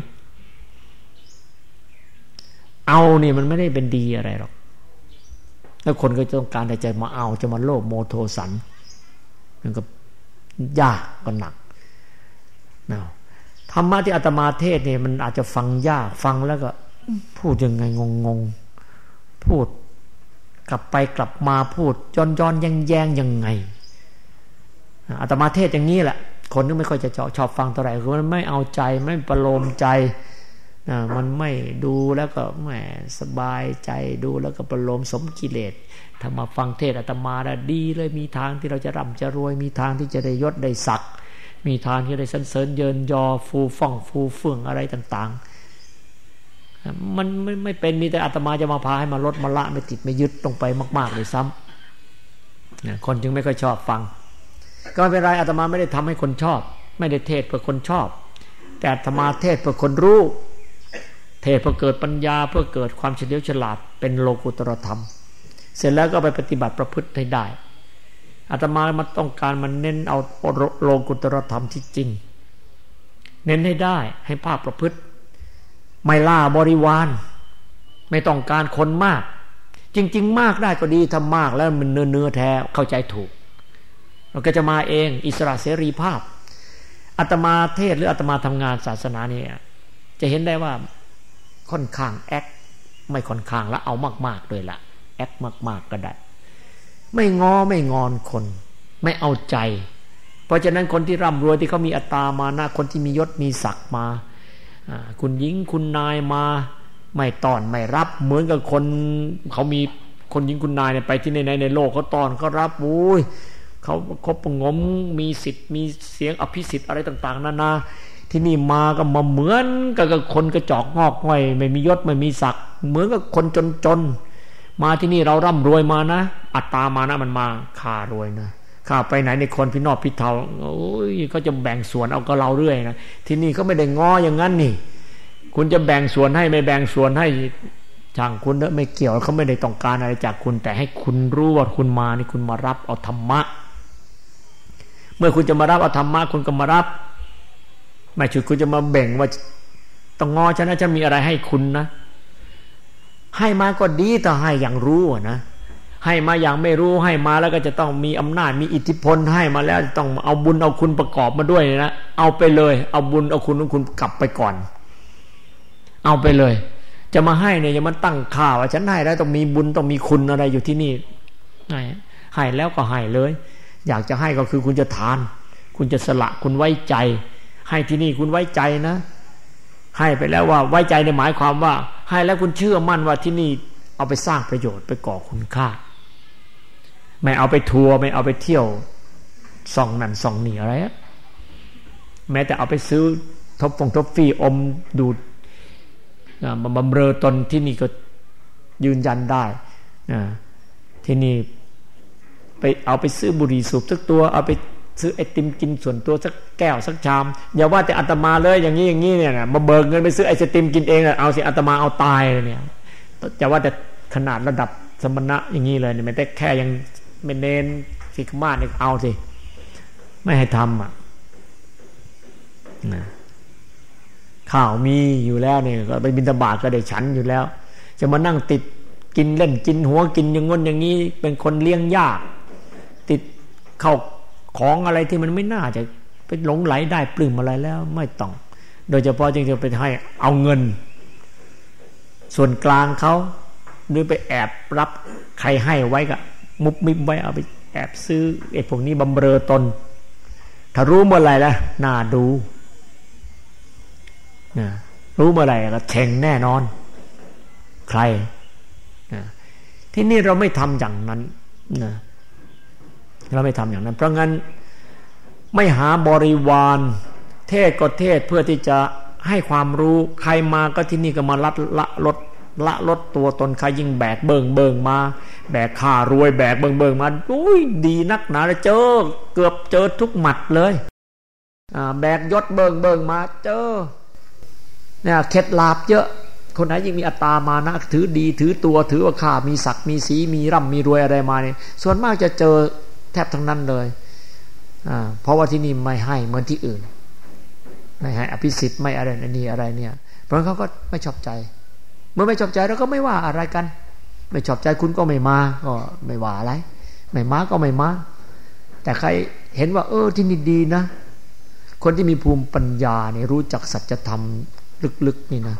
เอาเนี่ยมันไม่ได้เป็นดีอะไรหรอกแล้วคนก็ต้องการจะมาเอาจะมาโลภโมโทสันมันก็ยากก็หนักนะธรรมะที่อาตมาเทศเนี่ยมันอาจจะฟังยากฟังแล้วก็พูดยังไงงงๆพูดกลับไปกลับมาพูดย้อนย้อนแย่งแย่งยังไงอาตมาเทศอย่างนี้แหละคนก็ไม่ค่อยจะชอบฟังเท่าไหร่คือมันไม่เอาใจไม่ประโลมใจมันไม่ดูแล้วก็แหมสบายใจดูแล้วก็ประโลมสมกิเลสถ้ามาฟังเทศอาตมาแล้วดีเลยมีทางที่เราจะร่ำจะรวยมีทางที่จะได้ยศได้ศักดิ์มีทางที่ได้สรรเสริญเยินยอฟูฟ่องฟูเฟื่องอะไรต่างๆมันไม่ไม่เป็นมีแต่อาตมาจะมาพาให้มาลดมาละไม่ติดไม่ยึดลงไปมากๆเลยซ้ำคนจึงไม่ค่อยชอบฟังก็ไม่เป็นไรอาตมาไม่ได้ทำให้คนชอบไม่ได้เทศเพื่อคนชอบแต่อาตมาเทศเพื่อคนรู้เทศเพื่อเกิดปัญญาเพื่อเกิดความเฉลียวฉลาดเป็นโลกุตตรธรรมเสร็จแล้วก็ไปปฏิบัติประพฤติให้ได้อาตมามาต้องการมันเน้นเอาโลกุตตรธรรมที่จริงเน้นให้ได้ให้ภาคประพฤติไม่ล่าบริวารไม่ต้องการคนมากจริงๆมากได้ก็ดีทำมากแล้วมันเนื้อเนื้อแท้เข้าใจถูกเราก็จะมาเองอิสระเสรีภาพอาตมาเทศหรืออาตมาทำงานศาสนาเนี่ยจะเห็นได้ว่าค่อนข้างแอคไม่ค่อนข้างแล้วเอามากๆเลยล่ะแอคมากๆก็ได้ไม่งอไม่งอนคนไม่เอาใจเพราะฉะนั้นคนที่ร่ำรวยที่เขามีอัตตามานะคนที่มียศมีศักดิ์มาคุณหญิงคุณนายมาไม่ต้อนไม่รับเหมือนกับคนเขามีคนหญิงคุณนายเนี่ยไปที่ไหนในโลกเขาต้อนเขารับอุ้ยเขาคบประงมมีสิทธิ์มีเสียงอภิสิทธิ์อะไรต่างๆนานาที่นี่มาก็มาเหมือนกับคนกระจอกงอกง่อยไม่มียศไม่มีศักดิ์เหมือนกับคนจนๆมาที่นี่เราร่ำรวยมานะอัตตามานะมันมาข้ารวยนะข้าไปไหนในคนพี่นอกพี่เทาโอ้ยเขาจะแบ่งส่วนเอากับเราเรื่อยนะที่นี่เขาไม่ได้งออย่างนั้นนี่คุณจะแบ่งส่วนให้ไม่แบ่งส่วนให้ช่างคุณไม่เกี่ยวเขาไม่ได้ต้องการอะไรจากคุณแต่ให้คุณรู้ว่าคุณมานี่คุณมารับเอาธรรมะเมื่อคุณจะมารับเอาธรรมะคุณก็มารับไม่ใช่คุณจะมาแบ่งว่าต้องงอฉันนะจะมีอะไรให้คุณนะให้มาก็ดีแต่ให้อย่างรู้นะให้มาอย่างไม่รู้ให้มาแล้วก็จะต้องมีอำนาจมีอิทธิพลให้มาแล้วต้องเอาบุญเอาคุณประกอบมาด้วยนะเอาไปเลยเอาบุญเอาคุณของคุณกลับไปก่อนเอาไปเลยจะมาให้เนี่ยอย่ามาตั้งค่าว่าฉันให้แล้วต้องมีบุญต้องมีคุณอะไรอยู่ที่นี่ให้ให้แล้วก็ให้เลยอยากจะให้ก็คือคุณจะทานคุณจะสละคุณไว้ใจให้ที่นี่คุณไว้ใจนะให้ไปแล้วว่าไว้ใจในหมายความว่าให้แล้วคุณเชื่อมั่นว่าที่นี่เอาไปสร้างประโยชน์ไปก่อคุณค่าไม่เอาไปทัวร์ไม่เอาไปเที่ยวส่องนั่นส่องนี่อะไรแม้แต่เอาไปซื้อทบฟงทบฟรีอมดูดมาบำเรอตนที่นี่ก็ยืนยันได้ที่นี่ไปเอาไปซื้อบุหรี่สูบสักตัวเอาไปซื้อไอติมกินส่วนตัวสักแก้วสักชามอย่าว่าแต่อาตมาเลยอย่างนี้อย่างนี้เนี่ยมาเบิกเงินไปซื้อไอติมกินเองเอาสิอาตมาเอาตายเลยเนี่ยอย่าว่าแต่ขนาดระดับสมณะอย่างนี้เลยเนี่ยไม่ได้แค่ยังไม่เน้นสิกมาเนี่ยเอาสิไม่ให้ทำอ่ะนะข้าวมีอยู่แล้วเนี่ยก็ไปบิณฑบาตก็ได้ฉันอยู่แล้วจะมานั่งติดกินเล่นกินหัวกินอย่างงนอย่างนี้เป็นคนเลี้ยงยากติดเข้าของอะไรที่มันไม่น่าจะไปหลงไหลได้ปลื้มอะไรแล้วไม่ต้องโดยเฉพาะจึงจะไปให้เอาเงินส่วนกลางเขาหรือไปแอบรับใครให้ไว้ก็มุบมิบไว้เอาไปแอบซื้อไอ้พวกนี้บำเรอตนถ้ารู้เมื่อไหร่ละน่าดูนะรู้เมื่อไหร่ก็แข่งแน่นอนใครนะที่นี่เราไม่ทำอย่างนั้นนะเราไม่ทำอย่างนั้นเพราะงั้นไม่หาบริวารเทศก็เทศเพื่อที่จะให้ความรู้ใครมาก็ที่นี่ก็มาลัดละลดละลดตัวตนใครยิ่งแบกเบิงเบิงมาแบกข้ารวยแบกเบิงเบิงมาอุ้ยดีนักหนาเลยเจอเกือบเจอทุกหมัดเลยอ่าแบกยศเบิงเบิงมาเจอเนี่ยเคล็ดลับเยอะคนไหนยิ่งมีอัตตามานะถือดีถือตัวถือว่าข้ามีศักดิ์มีสีมีร่ำมีรวยอะไรมาเนี่ยส่วนมากจะเจอแทบทั้งนั้นเลยอ่าเพราะว่าที่นี่ไม่ให้เหมือนที่อื่นไม่ให้อภิสิทธิ์ไม่อะไรนี่อะไรเนี่ยเพราะเขาก็ไม่ชอบใจเมื่อไม่ชอบใจเราก็ไม่ว่าอะไรกันไม่ชอบใจคุณก็ไม่มาก็ไม่ว่าอะไรไม่มาก็ไม่มาแต่ใครเห็นว่าเออที่นี่ดีนะคนที่มีภูมิปัญญาเนี่ยรู้จักสัจธรรมลึกๆนี่นะ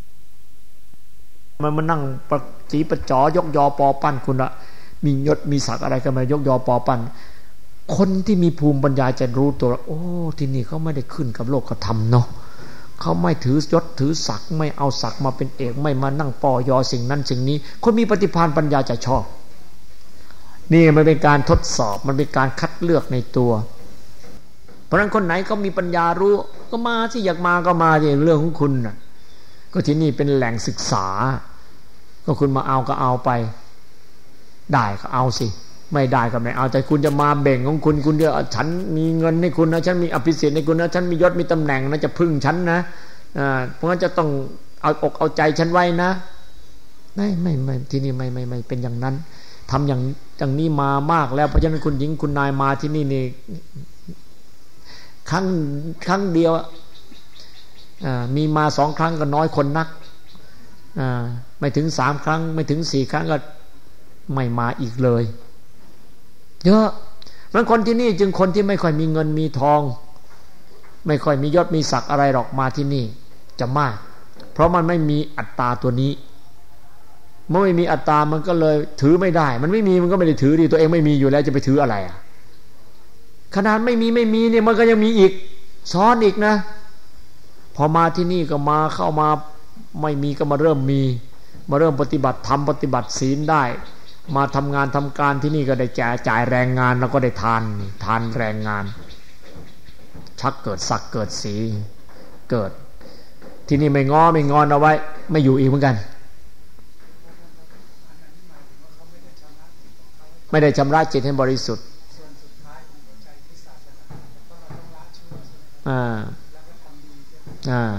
มันมานั่งประจีประจอยกยอปอปั้นคุณละมียศมีศักดิ์อะไรกันมายกยอปอปั้นคนที่มีภูมิปัญญาจะรู้ตัวโอ้ที่นี่เขาไม่ได้ขึ้นกับโลกธรรมเนาะเขาไม่ถือยศถือศักดิ์ไม่เอาศักดิ์มาเป็นเอกไม่มานั่งปอยอสิ่งนั้นสิ่งนี้คนมีปฏิภาณปัญญาจะชอบนี่มันเป็นการทดสอบมันเป็นการคัดเลือกในตัวเพราะฉะนั้นคนไหนเขามีปัญญารู้ก็มาที่อยากมาก็มาที่เรื่องของคุณน่ะก็ที่นี่เป็นแหล่งศึกษาก็คุณมาเอาก็เอาไปได้ก็เอาสิไม่ได้ก็ไม่เอาแต่คุณจะมาแบ่งของคุณคุณจะฉันมีเงินให้คุณนะฉันมีอภิสิทธิ์ให้คุณนะฉันมียศมีตำแหน่งนะจะพึ่งฉันนะอ่าเพราะงั้นจะต้องเอาอกเอาใจฉันไว้นะไม่ไม่ไม่ที่นี่ไม่ไม่ไม่เป็นอย่างนั้นทำอย่างอย่างนี้มามากแล้วเพราะฉะนั้นคุณหญิงคุณนายมาที่นี่นี่ครั้งครั้งเดียวอ่ามีมาสองครั้งก็น้อยคนนักอ่าไม่ถึงสามครั้งไม่ถึงสี่ครั้งก็ไม่มาอีกเลยเยอะบางคนที่นี่จึงคนที่ไม่ค่อยมีเงินมีทองไม่ค่อยมียศมีศักดิ์อะไรหรอกมาที่นี่จะมากเพราะมันไม่มีอัตตาตัวนี้เมื่อไม่มีอัตตามันก็เลยถือไม่ได้มันไม่มีมันก็ไม่ได้ถือดิตัวเองไม่มีอยู่แล้วจะไปถืออะไรอ่ะขนาดไม่มีไม่มีเนี่ยมันก็ยังมีอีกซ้อนอีกนะพอมาที่นี่ก็มาเข้ามาไม่มีก็มาเริ่มมีมาเริ่มปฏิบัติธรรมปฏิบัติศีลได้มาทำงานทำการที่นี่ก็ได้จ่ายจ่ายแรงงานแล้วก็ได้ทานทานแรงงานชักเกิดศักดิ์เกิดสีเกิดที่นี่ไม่ง้อไม่งอนเอาไว้ไม่อยู่อีกเหมือนกันไม่ได้ชำระจิตให้บริสุทธิ์อ่าอ่า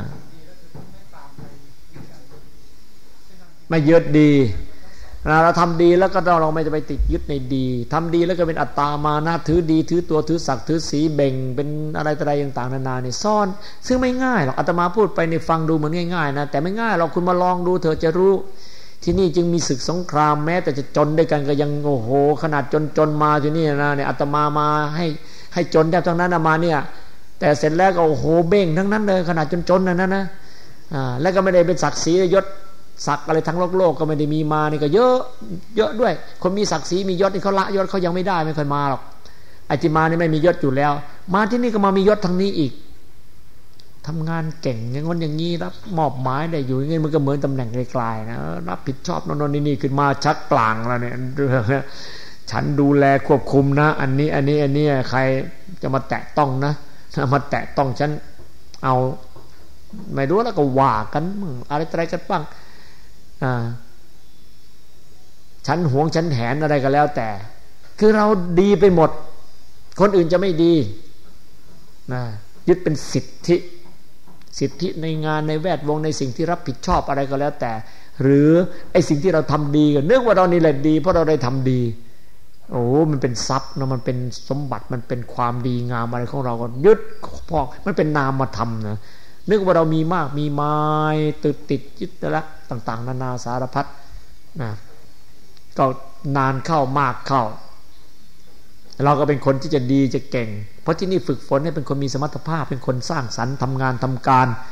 ไม่ยึดดีเราทำดีแล้วก็เราไม่จะไปติดยึดในดีทำดีแล้วก็เป็นอัตตามานะถือดีถือตัวถือศักดิ์ถือสีเบ่งเป็นอะไรต่ออะไรต่างๆนานาเนี่ยซ่อนซึ่งไม่ง่ายหรอกอาตมาพูดไปในฟังดูเหมือนง่ายๆนะแต่ไม่ง่ายหรอกคุณมาลองดูเธอจะรู้ที่นี่จึงมีศึกสงครามแม้แต่จะจนด้วยกันก็ยังโอ้โหขนาดจนๆมาที่นี่นะเนี่ยอาตมามาให้ให้จนแทบทั้งนั้นนะมาเนี่ยแต่เสร็จแล้วก็โอ้โหเบ่งทั้งนั้นเลยขนาดจนๆนั่นนะนะอ่าแล้วก็ไม่ได้เป็นศักดิ์ศรียศศักดิ์อะไรทั้งโลกโลกก็ไม่ได้มีมานี่ก็เยอะเยอะด้วยคนมีศักดิ์ศรีมียศนี่เขาละยศเขายังไม่ได้ไม่เคยมาหรอกไอ้ที่มานี่ไม่มียศอยู่แล้วมาที่นี่ก็มามียศทางนี้อีกทำงานเก่งอย่างนั้นอย่างนี้รับมอบหมายได้อยู่อย่างงี้มันก็เหมือนตำแหน่งไกลๆนะรับผิดชอบโน่นนี่นี่ขึ้นมาชักกลางแล้วเนี่ยฉันดูแลควบคุมนะอันนี้อันนี้อันนี้ใครจะมาแตะต้องนะมาแตะต้องฉันเอาไม่รู้แล้วก็ว่ากันอะไรอะไรกันบ้างอ่าฉันหวงฉันแหนอะไรก็แล้วแต่คือเราดีไปหมดคนอื่นจะไม่ดีนะยึดเป็นสิทธิสิทธิในงานในแวดวงในสิ่งที่รับผิดชอบอะไรก็แล้วแต่หรือไอ้สิ่งที่เราทำดีกันเนื่องว่าเรานี่แหละดีเพราะเราได้ทำดีโอ้มันเป็นทรัพย์นะมันเป็นสมบัติมันเป็นความดีงามอะไรของเราก็ยึดพอมันเป็นนามธรรมนะนึกว่าเรามีมากมีมายติดติดยึดละต่างๆนานาสารพัดนะก็นานเข้ามากเข้าเราก็เป็นคนที่จะดีจะเก่งเพราะที่นี่ฝึกฝนให้เป็นคนมีสมรรถภาพเป็นคนสร้างสรรค์ทำงานทำการ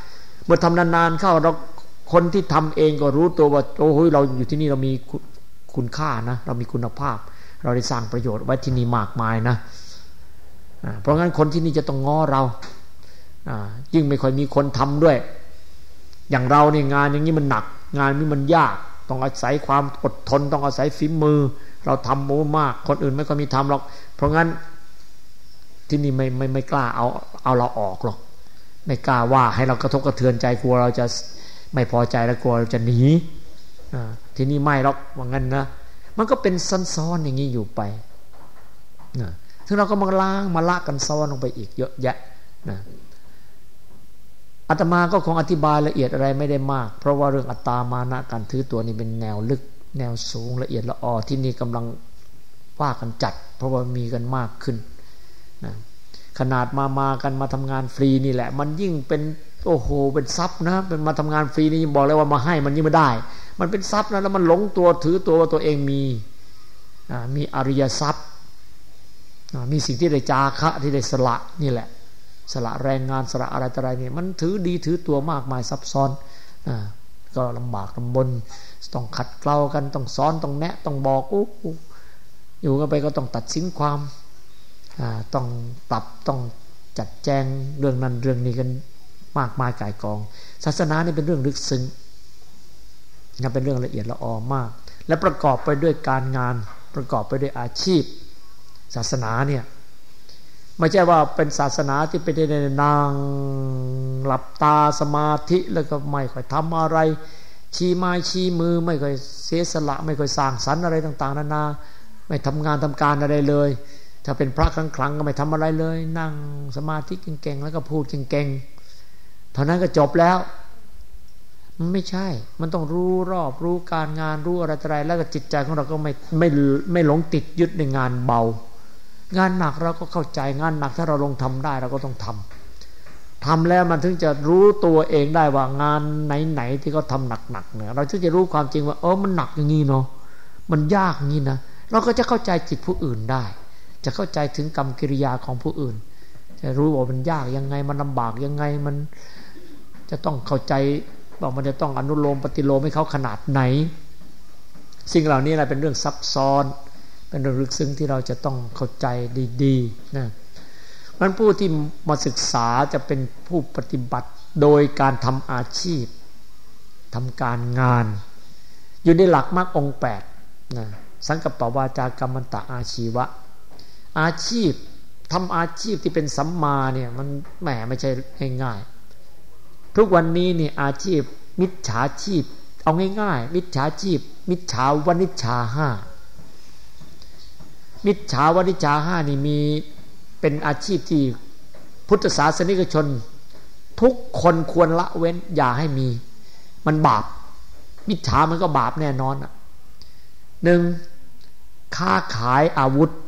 มื่อทำนานๆเข้าเราคนที่ทำเองก็รู้ตัวว่าโอ้โหเราอยู่ที่นี่เรามีคุณค่านะเรามีคุณภาพเราได้สร้างประโยชน์ไว้ที่นี่มากมายนะเพราะงั้นคนที่นี่จะต้องง้อเรายิ่งไม่ค่อยมีคนทำด้วยอย่างเราเนี่ยงานอย่างนี้มันหนักงานนี้มันยากต้องอาศัยความอดทนต้องอาศัยฝีมือเราทำโม้มากคนอื่นไม่ค่อยมีทำหรอกเพราะงั้นที่นี่ไม่ไม่ไม่กล้าเอาเอาเราออกหรอกไม่กล้าว่าให้เรากระทบกระเทือนใจกลัวเราจะไม่พอใจแล้วกลัวเราจะหนีที่นี่ไม่หรอกว่างั้นนะมันก็เป็นซ้อนๆอย่างนี้อยู่ไปนะซึ่งเราก็มาล้างมาละกันซ้อนลงไปอีกเยอะแยะนะอาตมาก็คงอธิบายละเอียดอะไรไม่ได้มากเพราะว่าเรื่องอัตตามานะการถือตัวนี่เป็นแนวลึกแนวสูงละเอียดละออที่นี่กำลังว่ากันจัดเพราะว่ามีกันมากขึ้นนะขนาดมามากันมาทำงานฟรีนี่แหละมันยิ่งเป็นโอ้โหเป็นทรัพย์นะเป็นมาทำงานฟรีนี่บอกเลยว่ามาให้มันยิ่งไม่ได้มันเป็นทรัพย์นะแล้วมันหลงตัวถือตัวว่าตัวเองมีมีอริยทรัพย์มีสิ่งที่ได้จาคะที่ได้สละนี่แหละสละแรงงานสละอะไรต่ออะไรนี่มันถือดีถือตัวมากมายซับซ้อนก็ลำบากลำบนต้องขัดเกลากันต้องสอนต้องแนะต้องบอกอู้อยู่กันไปก็ต้องตัดสินความต้องปรับต้องจัดแจงเรื่องนั้นเรื่องนี้กันมากมายก่ายกองศาสนานี่เป็นเรื่องลึกซึ้งนะเป็นเรื่องละเอียดละออมากและประกอบไปด้วยการงานประกอบไปด้วยอาชีพศาสนาเนี่ยไม่ใช่ว่าเป็นศาสนาที่ไปได้นางหลับตาสมาธิแล้วก็ไม่ค่อยทำอะไรชี้ไม้ชี้มือไม่ค่อยเสียสละไม่ค่อยสร้างสรรค์อะไรต่างๆนานาไม่ทำงานทำการอะไรเลยถ้าเป็นพระครั้งๆก็ไม่ทำอะไรเลยนั่งสมาธิเก่งๆแล้วก็พูดเก่งๆเท่านั้นก็จบแล้วมันไม่ใช่มันต้องรู้รอบรู้การงานรู้อะไรอะไรแล้วก็จิตใจของเราก็ไม่ไม่ไม่หลงติดยึดในงานเบางานหนักเราก็เข้าใจงานหนักถ้าเราลงทำได้เราก็ต้องทำทำแล้วมันถึงจะรู้ตัวเองได้ว่างานไหนๆที่เขาทำหนักๆเนี่ยเราถึงจะรู้ความจริงว่าเออมันหนักอย่างนี้เนาะมันยากอย่างนี้นะเราก็จะเข้าใจจิตผู้อื่นได้จะเข้าใจถึงกรรมกิริยาของผู้อื่นจะรู้ว่ามันยากยังไงมันลำบากยังไงมันจะต้องเข้าใจว่ามันจะต้องอนุโลมปฏิโลมให้เขาขนาดไหนสิ่งเหล่านี้แหละเป็นเรื่องซับซ้อนเป็นเรื่องลึกซึ้งที่เราจะต้องเข้าใจดีๆนะมันผู้ที่มาศึกษาจะเป็นผู้ปฏิบัติโดยการทำอาชีพทำการงานอยู่ในหลักมรรคองค์แปดนะสังกัปปวาจากรรมันตะอาชีวะอาชีพทำอาชีพที่เป็นสัมมาเนี่ยมันแหมไม่ใช่ง่ายๆทุกวันนี้นี่อาชีพมิจฉาชีพเอาง่ายๆมิจฉาชีพมิจฉาวณิชชาห้ามิจฉาวณิชชาห้านี่มีเป็นอาชีพที่พุทธศาสนิกชนทุกคนควรละเว้นอย่าให้มีมันบาปมิจฉามันก็บาปแน่นอนอ่ะหนึ่งค้าขายอาวุธ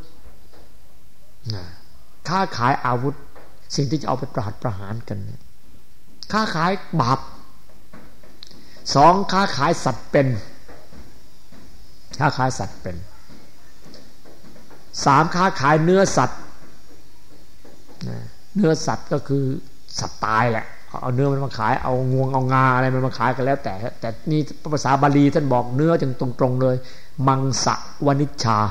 ค้าขายอาวุธสิ่งที่จะเอาไปประหัตประหารกันค้าขายบาปสองค้าขายสัตว์เป็นค้าขายสัตว์เป็นสามค้าขายเนื้อสัตว์เนื้อสัตว์ก็คือสัตว์ตายแหละเอาเนื้อมันมาขายเอางวงเอางาอะไรมันมาขายกันแล้วแต่แต่นี่ภาษาบาลีท่านบอกเนื้อจึงตรงๆเลยมังสะวณิชชา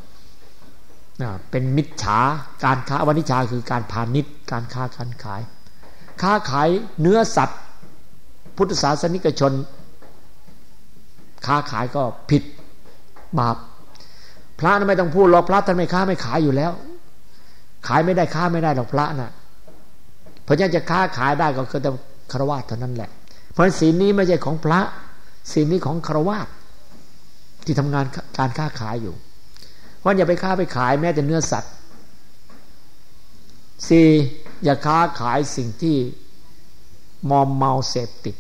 เป็นมิจฉาการค้าวณิชชาคือการพาณิชย์การค้าการขายค้าขายเนื้อสัตว์พุทธศาสนิกชนค้าขายก็ผิดบาปพระนั้นไม่ต้องพูดหรอกพระท่านไม่ค้าไม่ขายอยู่แล้วขายไม่ได้ค้าไม่ได้หรอกพระน่ะเพราะฉะนั้นจะค้าขายได้ก็คือแต่ฆราวาสเท่านั้นแหละเพราะศีลนี้ไม่ใช่ของพระศีลนี้ของฆราวาสที่ทำงานการค้าขายอยู่เพราะอย่าไปค้าไปขายแม้แต่เนื้อสัตว์สี่อย่าค้าขายสิ่งที่มอมเมาเสพติด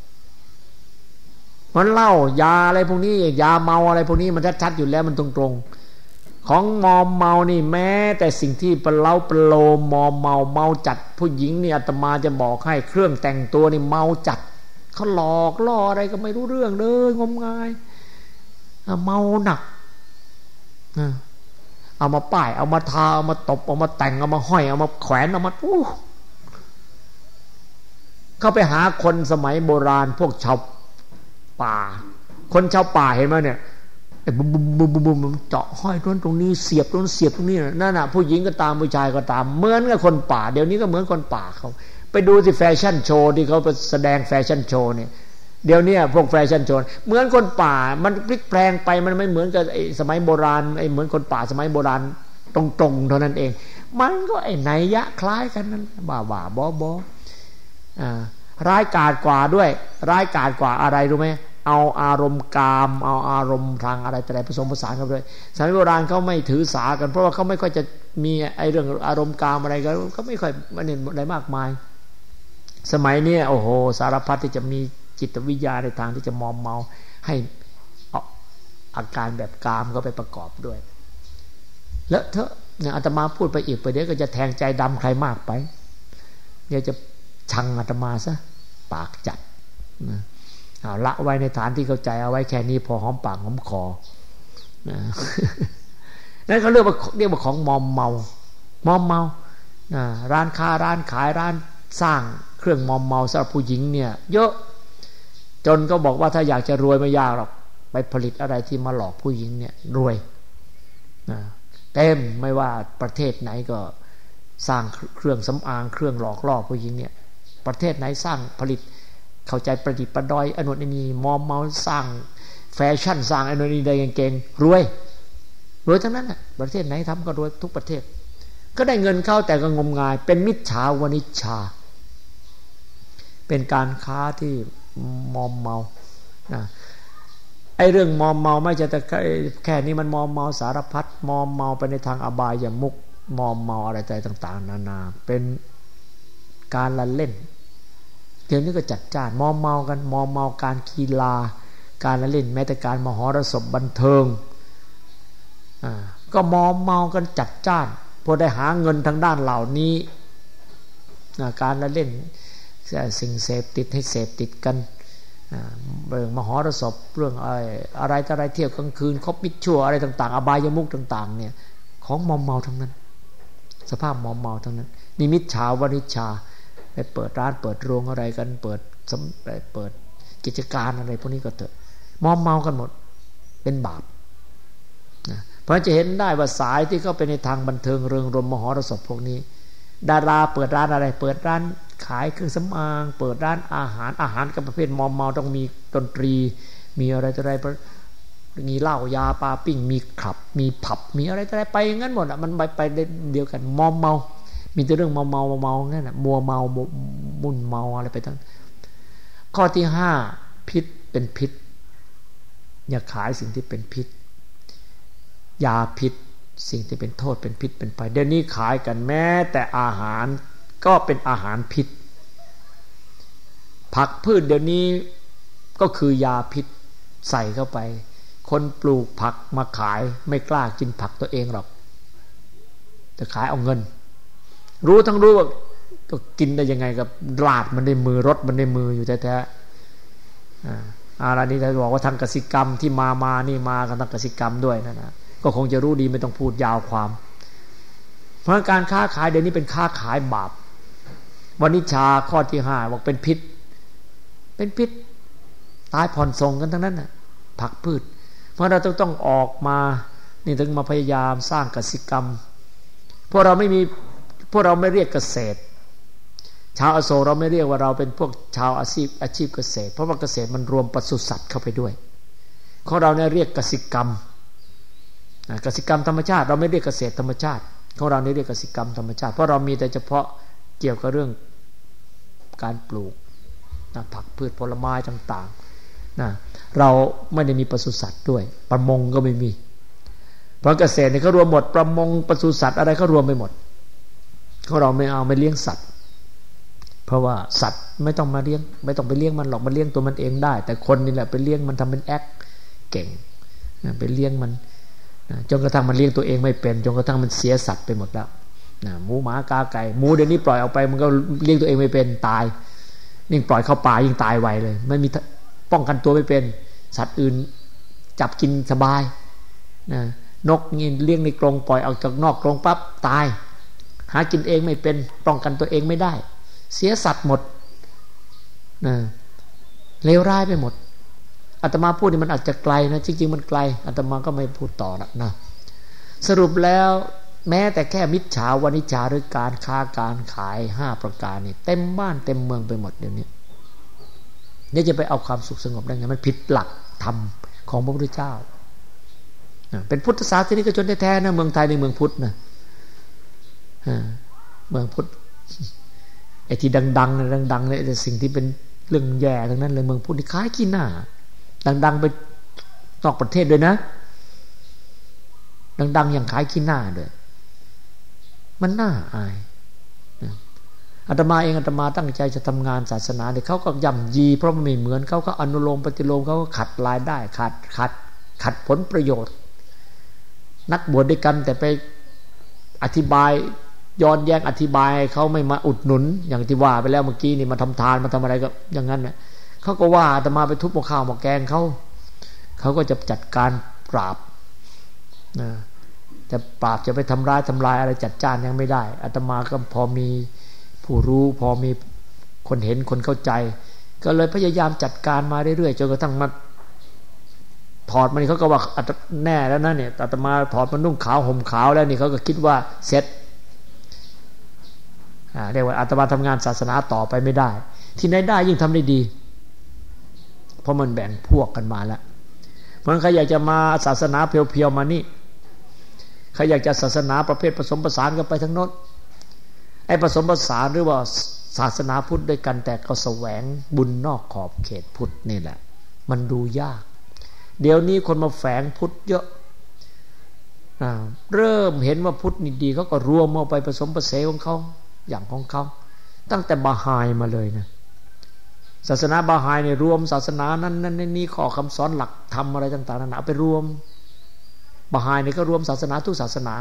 มันเหล้ายาอะไรพวกนี้ยาเมาอะไรพวกนี้มันชัดๆอยู่แล้วมันตรงๆของมอมเมานี่แม้แต่สิ่งที่ประเล้าประโลมมอมเมาเมาจัดผู้หญิงนี่อาตมาจะบอกให้เครื่องแต่งตัวนี่เมาจัดเขาหลอกล่ออะไรก็ไม่รู้เรื่องเลยงมงายเมาหนักเอามาป้ายเอามาทาเอามาตบเอามาแต่งเอามาห้อยเอามาแขวนเอามาอู้เข้าไปหาคนสมัยโบราณพวกชาวป่าคนชาวป่าเห็นไหมเนี่ยไอ้บุ้มบุ้มบุ้มบุ้มเจาะห้อยตรงตรงนี้เสียบตรงเสียบตรงนี้นั่นน่ะผู้หญิงก็ตามผู้ชายก็ตามเหมือนกับคนป่าเดี๋ยวนี้ก็เหมือนคนป่าเขาไปดูที่แฟชั่นโชว์ที่เขาไปแสดงแฟชั่นโชว์เนี่ยเดี๋ยวนี้พวกแฟชั่นโชว์เหมือนคนป่ามันพลิกแปลงไปมันไม่เหมือนกับไอ้สมัยโบราณไอ้เหมือนคนป่าสมัยโบราณตรงๆเท่านั้นเองมันก็ไอ้นัยยะคล้ายกันนั่นบ้าบ้าบอบออ่าร้ายกาจกว่าด้วยร้ายกาจกว่าอะไรรู้ไหมเอาอารมณ์กามเอาอารมณ์ทางอะไรแต่ผสมผสานกันด้วยสมัยโบราณเขาไม่ถือสากันเพราะว่าเขาไม่ค่อยจะมีไอ้เรื่องอารมณ์กามอะไรกันเขาไม่ค่อยมันเห็นอะไรมากมายสมัยนี้โอ้โหสารพัดที่จะมีจิตวิทยาในทางที่จะมอมเมาให้เอาอาการแบบกามก็ไปประกอบด้วยแล้วเถอะเนี่ยอาตมาพูดไปอีกไปเดี๋ยวก็จะแทงใจดำใครมากไปเดี๋ยวจะชังอาตมาซะปากจัดนะเอาละไว้ในฐานที่เข้าใจเอาไว้แค่นี้พอหอมปากหอมคอนะนั่นเขาเรียกว่าเรียกว่าของมอมเมามอมเมานะร้านค้าร้านขายร้านสร้างเครื่องมอมเมาสำหรับผู้หญิงเนี่ยเยอะจนก็บอกว่าถ้าอยากจะรวยไม่ยากหรอกไปผลิตอะไรที่มาหลอกผู้หญิงเนี่ยรวยนะเต็มไม่ว่าประเทศไหนก็สร้างเครื่องสำอางเครื่องหลอกล่อผู้หญิงเนี่ยประเทศไหนสร้างผลิตเข้าใจประดิษฐ์ประดอยอนุนนี้มอมเมาสร้างแฟชั่นสร้างอนุนี้ได้เก่งๆรวยรวยทั้งนั้นน่ะประเทศไหนทำก็รวยทุกประเทศก็ได้เงินเข้าแต่ก็งมงายเป็นมิจฉาวณิชชาเป็นการค้าที่มอมเมานะไอ้เรื่องมอมเมาไม่ใช่แต่แค่นี้มันมอมเมาสารพัดมอมเมาไปในทางอบายมุขมอมเมาอะไรต่างๆนานาเป็นการละเล่นเดี๋ยวนี้ก็จัดจ้านมอมเมากันมอมเมาการกีฬาการละเล่นแม้แต่การมหรสพบันเทิงอ่าก็มอมเมากันจัดจ้านพอได้หาเงินทางด้านเหล่านี้การละเล่นสิ่งเสพติดให้เสพติดกันเรื่องมหรสพเรื่องอะไรอะไรอะไรเที่ยวกลางคืนคบมิตรชั่วอะไรต่างๆอบายมุขต่างๆเนี่ยของมอมเมาทั้งนั้นสภาพมอมเมาทั้งนั้นนิมิตฉาวณิชชาไปเปิดร้านเปิดโรงอะไรกันเปิดเปิดกิจการอะไรพวกนี้ก็เถอะมอมเมากันหมดเป็นบาปนะเพราะจะเห็นได้ว่าสายที่เข้าไปในทางบันเทิงเริงรมมหรสพพวกนี้ดาราเปิดร้านอะไรเปิดร้านขายเครื่องสำอางเปิดร้านอาหารอาหารกับประเภทมอมเมาต้องมีดนตรีมีอะไรต่ออะไรมีเหล้ายาปาปิ้งมีคลับมีผับมีอะไรต่ออะไรไปงั้นหมดอ่ะมันไปไปเดียวกันมอมเมามีแต่เรื่องเมาเมาเมางั้นน่ะมัวเมามุ่นเมาอะไรไปทั้งข้อที่ห้าพิษเป็นพิษอย่าขายสิ่งที่เป็นพิษยาพิษสิ่งที่เป็นโทษเป็นพิษเป็นภัยเดี๋ยวนี้ขายกันแม้แต่อาหารก็เป็นอาหารพิษผักพืชเดี๋ยวนี้ก็คือยาพิษใส่เข้าไปคนปลูกผักมาขายไม่กล้ากินผักตัวเองหรอกจะขายเอาเงินรู้ทั้งรู้ว่าก็กินได้ยังไงกับลาดมันในมือรถมันในมืออยู่แท้ๆอ่าอะไรนี้จะบอกว่าทางกสิกรรมที่มามานี่มากันทางกสิกรรมด้วยนั่นนะก็คงจะรู้ดีไม่ต้องพูดยาวความเพราะการค้าขายเดี๋ยวนี้เป็นค้าขายบาปวณิชชาข้อที่ห้าบอกเป็นพิษเป็นพิษตายผ่อนส่งกันทั้งนั้นน่ะผักพืชเพราะเราต้องต้องออกมานี่ถึงมาพยายามสร้างกสิกรรมพวกเราไม่มีพวกเราไม่เรียกเกษตรชาวอโศกเราไม่เรียกว่าเราเป็นพวกชาวอาชีพอาชีพเกษตรเพราะว่าเกษตรมันรวมปศุสัตว์เข้าไปด้วยของเราเนี่ยเรียกกสิกรรมกสิกรรมธรรมชาติเราไม่เรียกเกษตรธรรมชาติของเราเนี่ยเรียกกสิกรรมธรรมชาติเพราะเรามีแต่เฉพาะเกี่ยวกับเรื่องการปลูกนะผักพืชผลไม้ต่างๆนะเราไม่ได้มีปศุสัตว์ด้วยประมงก็ไม่มีเพราะเกษตรเนี่ยเขารวมหมดประมงปศุสัตว์อะไรเขารวมไปหมดของเราไม่เอาไม่เลี้ยงสัตว์เพราะว่าสัตว์ไม่ต้องมาเลี้ยงไม่ต้องไปเลี้ยงมันหรอกมันเลี้ยงตัวมันเองได้แต่คนนี่แหละไปเลี้ยงมันทำเป็นแอคเก่งนะไปเลี้ยงมันนะจนกระทั่งมันเลี้ยงตัวเองไม่เป็นจนกระทั่งมันเสียสัตว์ไปหมดแล้วนะหมูหมากาไก่หมูเดี๋ยวนี้ปล่อยออกไปมันก็เลี้ยงตัวเองไม่เป็นตายยิ่งปล่อยเข้าป่ายิ่งตายไวเลยไม่มีป้องกันตัวไม่เป็นสัตว์อื่นจับกินสบายนะนกนี่เลี้ยงในกรงปล่อยออกจากนอกกรงปั๊บตายหากินเองไม่เป็นป้องกันตัวเองไม่ได้เสียสัตว์หมดนะเลวร้ายไปหมดอาตมาพูดนี่มันอาจจะไกลนะจริงๆมันไกลอาตมาก็ไม่พูดต่อละนะสรุปแล้วแม้แต่แค่มิจฉาวานิจฉาหรือการค้าการขายห้าประการนี่เต็มบ้านเต็มเมืองไปหมดเดี๋ยวนี้นี่จะไปเอาความสุขสงบได้ไงมันผิดหลักธรรมของพระพุทธเจ้าเป็นพุทธศาสนิกชนแท้ๆนะเมืองไทยในเมืองพุทธนะเมืองพุทธไอ้ที่ดังๆนะดังๆเนี่ยสิ่งที่เป็นเรื่องแย่ทั้งนั้นเลยเมืองพุทธนี่คล้ายขี้หน้าดังๆไปนอกประเทศด้วยนะดังๆอย่างขายขี้หน้าด้วยมันน่าอายอาตมาเองอาตมาตั้งใจจะทำงานศาสนาเนี่ยเขาก็ย่ำยีเพราะมันไม่เหมือนเขาก็อนุโลมปฏิโลมเขาก็ขัดรายได้ขัดขัดขัดผลประโยชน์นักบวชด้วยกันแต่ไปอธิบายย้อนแย้งอธิบายเขาไม่มาอุดหนุนอย่างที่ว่าไปแล้วเมื่อกี้นี่มาทำทานมาทำอะไรก็อย่างนั้นเนี่ยเขาก็ว่าอาตมาไปทุบหม้อข้าวหม้อแกงเขาเขาก็จะจัดการปราบนะแต่ปราบจะไปทำร้ายทำลายอะไรจัดจ้านยังไม่ได้อาตมาก็พอมีผู้รู้พอมีคนเห็นคนเข้าใจก็เลยพยายามจัดการมาเรื่อยๆจนกระทั่งมาถอดมันเขาก็ว่าแน่แล้วนะเนี่ยอาตมาถอดมันนุ่งขาวห่มขาวแล้วนี่เขาก็คิดว่าเสร็จอ่าเรียกว่าอาตมาทำงานศาสนาต่อไปไม่ได้ที่ไหนได้ยิ่งทำได้ดีเพราะมันแบ่งพวกกันมาแล้วเพราะฉะนั้นใครอยากจะมาศาสนาเพียวๆมานี่ใครอยากจะศาสนาประเภทผสมผสานกันไปทั้งโน้นไอ้ผสมผสานหรือว่าศาสนาพุทธด้วยกันแต่ก็แสวงบุญนอกขอบเขตพุทธนี่แหละมันดูยากเดี๋ยวนี้คนมาแฝงพุทธเยอะเริ่มเห็นว่าพุทธนี่ดีเขาก็รวมเอาไปผสมผสานของเขาอย่างของเขาตั้งแต่บาฮายมาเลยนะศาสนาบาฮายเนี่ยรวมศาสนานั้นนั้นนี่ข้อคำสอนหลักธรรมอะไรต่างๆนั้นเอาไปรวมบาฮายเนี่ยก็รวมศาสนาทุกศาสนา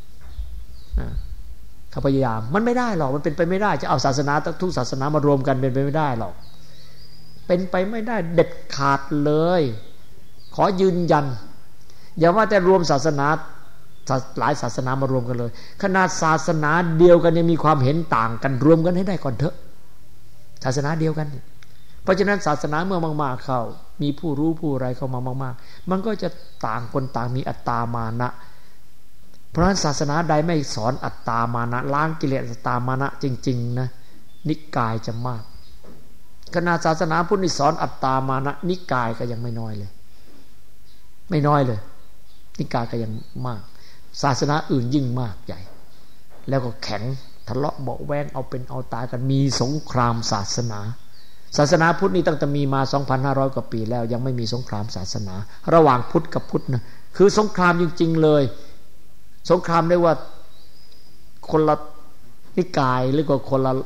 เขาพยายามมันไม่ได้หรอกมันเป็นไปไม่ได้จะเอาศาสนาทุกศาสนามารวมกันเป็นไปไม่ได้หรอกเป็นไปไม่ได้เด็ดขาดเลยขอยืนยันอย่าว่าแต่รวมศาสนาหลายศาสนามารวมกันเลยขนาดศาสนาเดียวกันยังมีความเห็นต่างกันรวมกันให้ได้ก่อนเถอะศาสนาเดียวกันเพราะฉะนั้นศาสนาเมื่อมากๆเข้ามีผู้รู้ผู้อะไรเข้ามามากๆมันก็จะต่างคนต่างมีอัตตามานะเพราะฉะนั้นศาสนาใดไม่สอนอัตตามานะล้างกิเลสอัตตามานะจริงๆนะนิกายจะมากขณะศาสนาพุทธนี่สอนอัตตามานะนิกายก็ยังไม่น้อยเลยไม่น้อยเลยนิกายก็ยังมากศาสนาอื่นยิ่งมากใหญ่แล้วก็แข็งทะเลาะเบาะแว้งเอาเป็นเอาตายกันมีสงครามศาสนาศาสนาพุทธนี่ตั้งแต่มีมา สองพันห้าร้อย กว่าปีแล้วยังไม่มีสงครามศาสนาระหว่างพุทธกับพุทธนะคือสงครามจริงๆเลยสงครามเรียกว่าคนละนิกายหรือว่าคนละ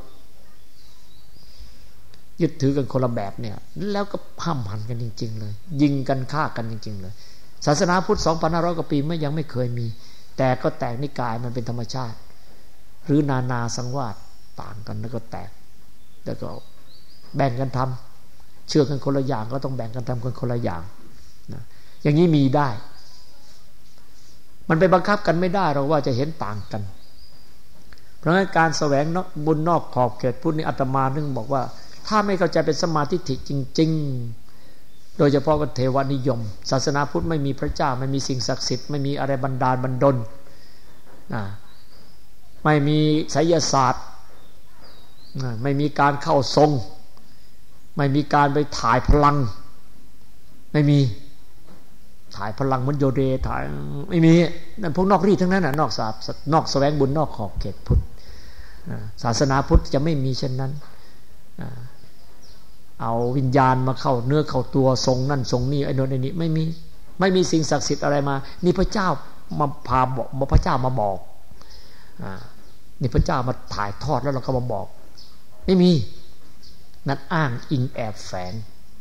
ยึดถือกันคนละแบบเนี่ยแล้วก็ห้ามหันกันจริงๆเลยยิงกันฆ่ากันจริงๆเลยศาสนาพุทธ สองพันห้าร้อย กว่าปีไม่ยังไม่เคยมีแต่ก็แตกนิกายมันเป็นธรรมชาติหรือนานาสังวาสต่างกันแล้วก็แตกแล้วก็แบ่งกันทำเชื่อกันคนละอย่างก็ต้องแบ่งกันทำกันคนละอย่างนะอย่างนี้มีได้มันไปบังคับกันไม่ได้เราว่าจะเห็นต่างกันเพราะงั้นการแสวงบุญนอกขอบเขตพุทธนี่อาตมานึงบอกว่าถ้าไม่เข้าใจเป็นสมาธิทิจริงๆโดยเฉพาะกับเทวนิยมศาสนาพุทธไม่มีพระเจ้าไม่มีสิ่งศักดิ์สิทธิ์ไม่มีอะไรบันดาลบันดลนะไม่มีไสยศาสตร์ไม่มีการเข้าทรงไม่มีการไปถ่ายพลังไม่มีถ่ายพลังเหมือนโยเดถ่ายไม่มีนั่นพวกนอกรีดทั้งนั้นน่ะนอกศาสตร์นอกแสวงบุญนอกขอบเขตพุทธศาสนาพุทธจะไม่มีเช่นนั้นเอาวิญญาณมาเข้าเนื้อเข้าตัวทรงนั่นทรงนี่ไอ้โน่นไอ้นี่ไม่มีไม่มีสิ่งศักดิ์สิทธิ์อะไรมานี่พระเจ้ามาพาบอกมาพระเจ้ามาบอกนี่พระเจ้ามาถ่ายทอดแล้วเราก็มาบอกไม่มีนั่นอ้างอิงแอบแฝง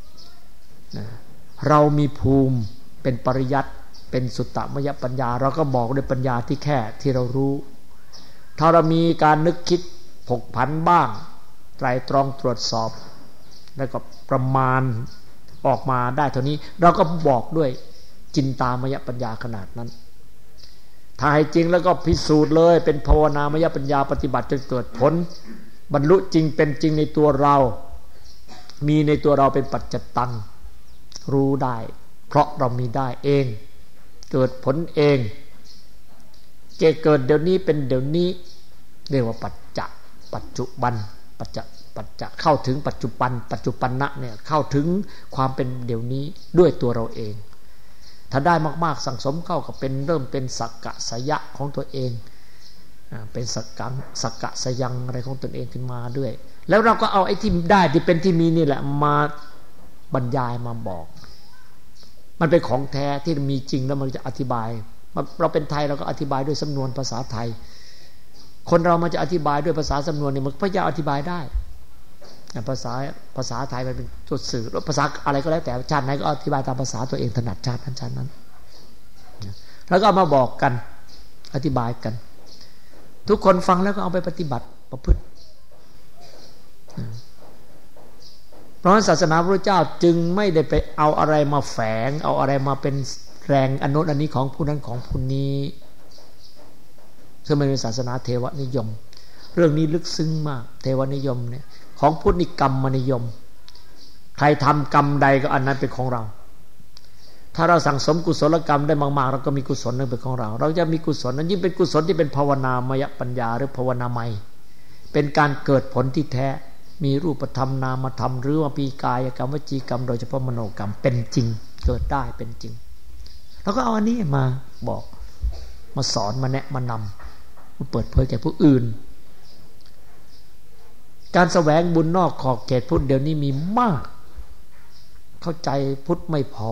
เรามีภูมิเป็นปริยัติเป็นสุตตมยปัญญาเราก็บอกด้วยปัญญาที่แค่ที่เรารู้ถ้าเรามีการนึกคิดผกผันบ้างไตรตรองตรวจสอบแล้วก็ประมาณออกมาได้เท่านี้เราก็บอกด้วยจินตามยปัญญาขนาดนั้นถ้าให้จริงแล้วก็พิสูจน์เลยเป็นภาวนามยปัญญาปฏิบัติจนเกิดผลบรรลุจริงเป็นจริงในตัวเรามีในตัวเราเป็นปัจจตังรู้ได้เพราะเรามีได้เองเกิดผลเองเกิดเดี๋ยวนี้เป็นเดี๋ยวนี้เรียกว่าปัจจะปัจจุบันปัจจะปัจจะเข้าถึงปัจจุบันปัจจุบันนะเนี่ยเข้าถึงความเป็นเดี๋ยวนี้ด้วยตัวเราเองถ้าได้มากๆสั่งสมเข้ากับเป็นเริ่มเป็นสักกะสยะของตัวเองเป็นสักกังสักกะสยังอะไรของตนเองขึ้นมาด้วยแล้วเราก็เอาไอ้ที่ได้ที่เป็นที่มีนี่แหละมาบรรยายมาบอกมันเป็นของแท้ที่มีจริงแล้วมันจะอธิบายเราเป็นไทยเราก็อธิบายด้วยสำนวนภาษาไทยคนเรามันจะอธิบายด้วยภาษาสำนวนเนี่ยมันพยายามอธิบายได้ภาษาภาษาไทยมันเป็นตัวสื่อภาษาอะไรก็แล้วแต่ชาติไหนก็อธิบายตามภาษาตัวเองถนัดชาตินั้นชาตินั้นแล้วก็มาบอกกันอธิบายกันทุกคนฟังแล้วก็เอาไปปฏิบัติประพฤติเพราะศาสนาพระเจ้าจึงไม่ได้ไปเอาอะไรมาแฝงเอาอะไรมาเป็นแรงอนุอันนี้ของผู้นั้นของผู้นี้ซึ่งมันเป็นศาสนาเทวนิยมเรื่องนี้ลึกซึ้งมากเทวนิยมเนี่ยของพุทธนิกรรมนิยมใครทำกรรมใดก็อันนั้นเป็นของเราถ้าเราสั่งสมกุศลกรรมได้มากๆเราก็มีกุศลนั้นเป็นของเราเราจะมีกุศลนั้นยิ่งเป็นกุศลที่เป็นภาวนามยปัญญาหรือภาวนามัยเป็นการเกิดผลที่แท้มีรูปธรรมนามธรรมหรือว่าปีกายกรรมวจีกรรมโดยเฉพาะมโนกรรมเป็นจริงเกิดได้เป็นจริงเราก็เอาอันนี้มาบอกมาสอนมาแนะมานำมาเปิดเผยแก่ผู้อื่นการแสวงบุญนอกขอบเขตพุทธเดี๋ยวนี้มีมากเข้าใจพุทธไม่พอ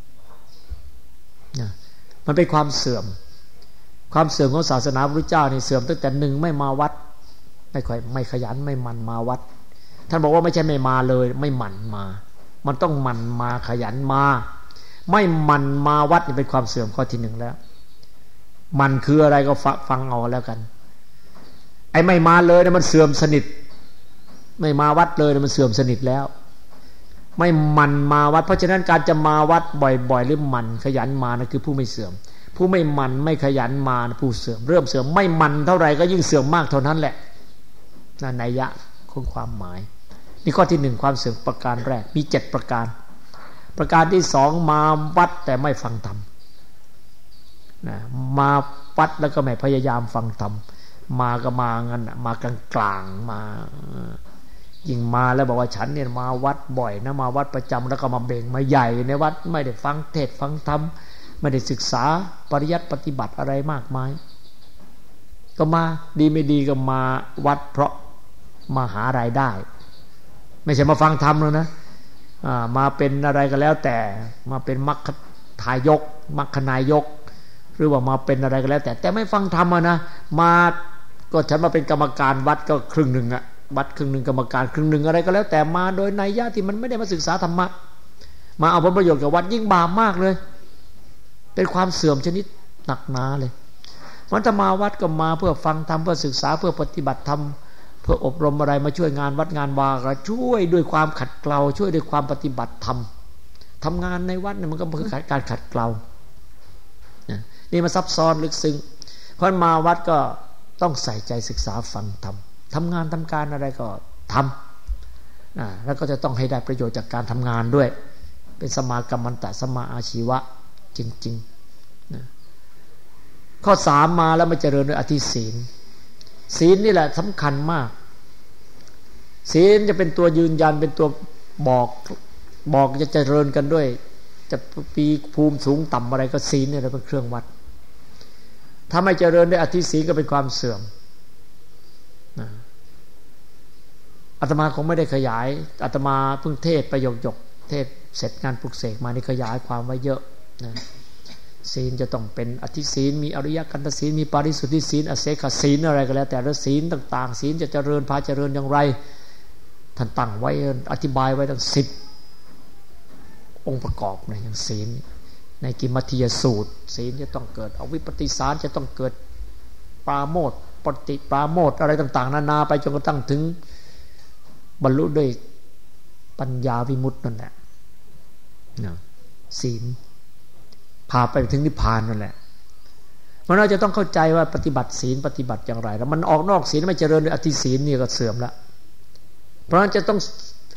นะมันเป็นความเสื่อมความเสื่อมของศาสนาพระพุทธเจ้านี่เสื่อมตั้งแต่หนึ่งไม่มาวัดไม่ค่อยไม่ขยันไม่มันมาวัดท่านบอกว่าไม่ใช่ไม่มาเลยไม่หมั่นมามันต้องหมั่นมาขยันมาไม่หมั่นมาวัดนี่เป็นความเสื่อมข้อที่หนึ่งแล้วมันคืออะไรก็ฟังเอาแล้วกันไอ้ไม่มาเลยเนี่ยมันเสื่อมสนิทไม่มาวัดเลยเนี่ยมันเสื่อมสนิทแล้วไม่มันมาวัดเพราะฉะนั้นการจะมาวัดบ่อยๆหรือมันขยันมานะคือผู้ไม่เสื่อมผู้ไม่มันไม่ขยันมานะผู้เสื่อมเริ่มเสื่อมไม่มันเท่าไหร่ก็ยิ่งเสื่อมมากเท่านั้นแหละนั่นนัยยะของความหมายนี่ข้อที่หนึ่งความเสื่อมประการแรกมีเจ็ดประการประการที่สองมาวัดแต่ไม่ฟังธรรมนะมาวัดแล้วก็ไม่พยายามฟังธรรมมาก็มางั้นมากลางกลางมายิ่งมาแล้วบอกว่าฉันเนี่ยมาวัดบ่อยนะมาวัดประจำแล้วก็มาเบ่งมาใหญ่ในวัดไม่ได้ฟังเทศฟังธรรมไม่ได้ศึกษาปริยัติปฏิบัติอะไรมากมายก็มาดีไม่ดีก็มาวัดเพราะมาหารายได้ไม่ใช่มาฟังธรรมแล้วนะมาเป็นอะไรก็แล้วแต่มาเป็นมรรคทายกมรรคนายกหรือว่ามาเป็นอะไรก็แล้วแต่แต่ไม่ฟังธรรมนะมาก็ฉันมาเป็นกรรมการวัดก็ครึ่งหนึ่งอะวัดครึ่งหนึ่งกรรมการครึ่งหนึ่งอะไรก็แล้วแต่มาโดยนัยยะที่มันไม่ได้มาศึกษาธรรมะมาเอาผลประโยชน์กับวัดยิ่งบาปมากเลยเป็นความเสื่อมชนิดหนักหนาเลยมันจะมาวัดก็มาเพื่อฟังธรรมเพื่อศึกษาเพื่อปฏิบัติธรรมเพื่ออบรมอะไรมาช่วยงานวัดงานวาก็ช่วยด้วยความขัดเกลาช่วยด้วยความปฏิบัติธรรมทำงานในวัดเนี่ยมันก็คือการขัดเกลานี่มาซับซ้อนลึกซึ้งเพราะมาวัดก็ต้องใส่ใจศึกษาฟังธรรมทำงานทำการอะไรก็ทำนะแล้วก็จะต้องให้ได้ประโยชน์จากการทำงานด้วยเป็นสมากัมมันตะสมาอาชีวะจริงๆนะข้อสามมาแล้วมาเจริญด้วยอธิศีลศีลนี่แหละสำคัญมากศีลจะเป็นตัวยืนยันเป็นตัวบอกบอกจะเจริญกันด้วยจะปีภูมิสูงต่ำอะไรก็ศีลเนี่ยเป็นเครื่องวัดถ้าไม่เจริญด้วยอธิศีลก็เป็นความเสื่อมนะอาตมาคงไม่ได้ขยายอาตมาเพิ่งเทศประโยคหยกเทศเสร็จงานปลุกเสกมานี่ขยายความไว้เยอะนะศีลจะต้องเป็นอธิศีลมีอริยกันตศีลมีปาริสุทธิศีลอเสขศีลอะไรก็แล้วแต่ละศีลต่างๆศีลจะเจริญพาเจริญอย่างไรท่านตั้งไว้อธิบายไว้ตั้งสิบองค์ประกอบในอย่างศีลในกิมมัทธิยสูตรศีลจะต้องเกิดอวิปปิสารจะต้องเกิดปราโมทย์ปฏิปราโมทย์อะไรต่างๆนานาไปจนกระทั่งถึงบรรลุด้วยปัญญาวิมุตตินั่นแหละศีลพาไปถึงนิพพานนั่นแหละมันเราจะต้องเข้าใจว่าปฏิบัติศีลปฏิบัติอย่างไรแล้วมันออกนอกศีลไม่เจริญด้วยอธิศีลนี่ก็เสื่อมแล้วเพราะฉะนั้นจะต้อง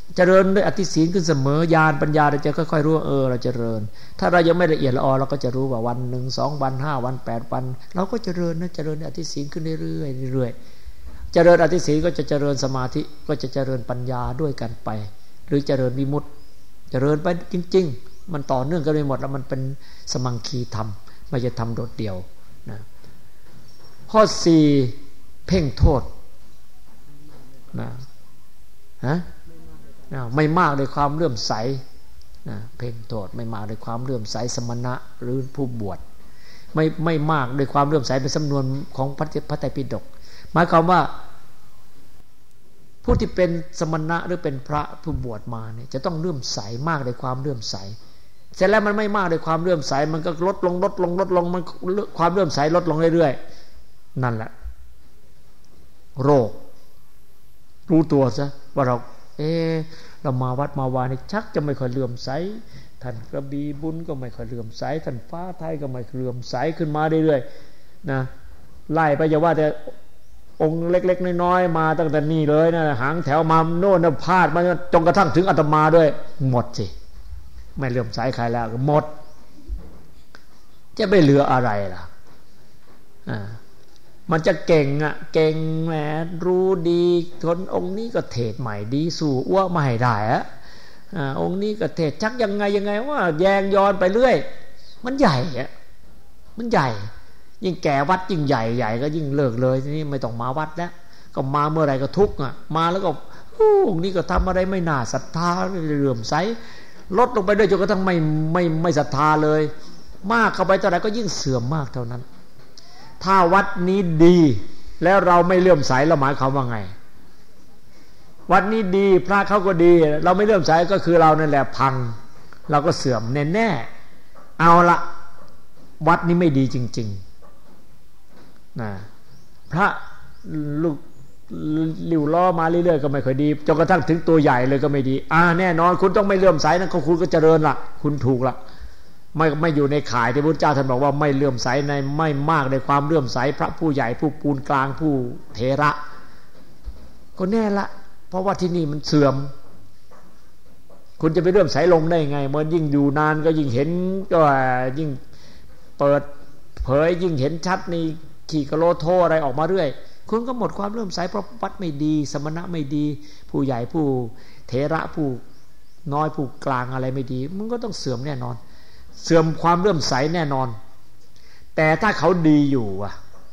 เจริญด้วยอธิศีลขึ้นเสมอญาณปัญญาเราจะค่อยๆรู้เออเราเจริญถ้าเรายังไม่ละเอียดละออเราก็จะรู้ว่าวันหนึ่งสองวันห้าวันแปดวันเราก็เจริญนะเจริญอธิศีลขึ้นเรื่อยๆเรื่อยๆเจริญอธิศีลก็จะเจริญสมาธิก็จะเจริญปัญญาด้วยกันไปหรือเจริญวิมุตติเจริญไปจริงๆมันต่อเนื่องกันไปหมดแล้วมันเป็นสมังคีธรรมไม่จะทำโดดเดี่ยวนะข้อสี่เพ่งโทษนะฮะไม่มากด้วยความเลื่อมใสนะเพ่งโทษไม่มากด้วยความเลื่อมใสสมณะหรือผู้บวชไม่ไม่มากด้วยความเลื่อมใสเป็นสำนวนของพระพระไตรปิฎกหมายความว่าผู้ที่เป็นสมณะหรือเป็นพระผู้บวชมาเนี่ยจะต้องเลื่อมใสมากด้วยความเลื่อมใสเสร็จแล้วมันไม่มากด้วยความเลื่อมใสมันก็ลดลงลดลงลดลงมันความเลื่อมใสลดลงเรื่อยๆนั่นแหละโรครู้ตัวซะว่าเราเออเรามาวัดมาวานี่ชักจะไม่ค่อยเลื่อมใสท่านกระบี่บุญก็ไม่ค่อยเลื่อมใสท่านฟ้าไทยก็ไม่เลื่อมใสขึ้นมาเรื่อยๆนะไล่ไปอย่าว่าแต่องค์เล็กๆน้อยๆมาตั้งแต่นี่เลยนะหางแถวมาโน่นนะพาดมาจนกระทั่งถึงอาตมาด้วยหมดสิไม่เลื่อมใสใครแล้วหมดจะไม่เหลืออะไรล่ะอ่ามันจะเก่งอ่ะเก่งแหมรู้ดีคนองค์นี้ก็เทศใหม่ดีสู่อ้วไม่ได้อะอ่าองค์นี้ก็เทศชักยังไงยังไงว่าแยงย้อนไปเรื่อยมันใหญ่อ่ะมันใหญ่ยิ่งแก่วัดยิ่งใหญ่ใหญ่ก็ยิ่งเลิกเลยทีนี้ไม่ต้องมาวัดแล้วก็มาเมื่อไหร่ก็ทุกข์อ่ะมาแล้วก็องค์นี้ก็ทำอะไรไม่น่าศรัทธาเลื่อมใสลดลงไปด้วยจนกระทั่งไม่ไม่ไม่ศรัทธาเลยมากเข้าไปเท่าไหร่ก็ยิ่งเสื่อมมากเท่านั้นถ้าวัดนี้ดีแล้วเราไม่เลื่อมใสเราหมายความว่าไงวัดนี้ดีพระเขาก็ดีเราไม่เลื่อมใสก็คือเรานั่นแหละพังเราก็เสื่อมแน่ๆเอาละวัดนี้ไม่ดีจริงๆนะพระลูกหลิวล้อมาเรื่อยๆก็ไม่ค่อยดีจนกระทั่งถึงตัวใหญ่เลยก็ไม่ดีอ่าแน่นอนคุณต้องไม่เลื่อมใสนั่นก็คุณก็เจริญละคุณถูกละไม่ไม่อยู่ในข่ายที่พระพุทธเจ้าท่านบอกว่าไม่เลื่อมใสในไม่มากในความเลื่อมใสพระผู้ใหญ่ผู้ปูนกลางผู้เถระก็แน่ละเพราะว่าที่นี่มันเสื่อมคุณจะไปเลื่อมใสลงได้ไงเมื่อยิ่งอยู่นานก็ยิ่งเห็นก็ยิ่งเปิดเผยยิ่งเห็นชัดในขี่กะโลโทอะไรออกมาเรื่อยคุณก็หมดความเลื่อมใสเพราะวัดไม่ดีสมณะไม่ดีผู้ใหญ่ผู้เถระผู้น้อยผู้กลางอะไรไม่ดีมันก็ต้องเสื่อมแน่นอนเสื่อมความเลื่อมใสแน่นอนแต่ถ้าเขาดีอยู่อ่ะ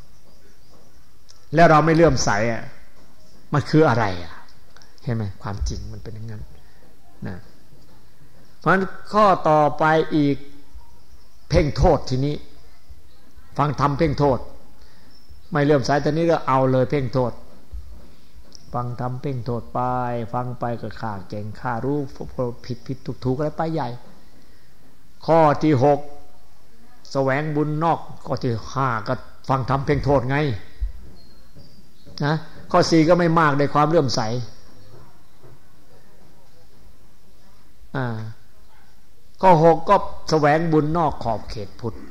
แล้วเราไม่เลื่อมใสอ่ะมันคืออะไรอ่ะเห็นไหมความจริงมันเป็นอย่างนั้นนะเพราะฉะนั้นข้อต่อไปอีกเพ่งโทษทีนี้ฟังธรรมเพ่งโทษไม่เลื่อมใสตอนนี้ก็เอาเลยเพ่งโทษฟังธรรมเพ่งโทษไปฟังไปก็ข่าเก่งข่ารู้ผิดผิดถูกถูกอะไรไปใหญ่ข้อที่หกแสวงบุญนอกข้อที่ห้าก็ฟังธรรมเพ่งโทษไงนะข้อสี่ก็ไม่มากในความเลื่อมใสอ่าข้อหกก็แสวงบุญนอกขอบเขตพุทธ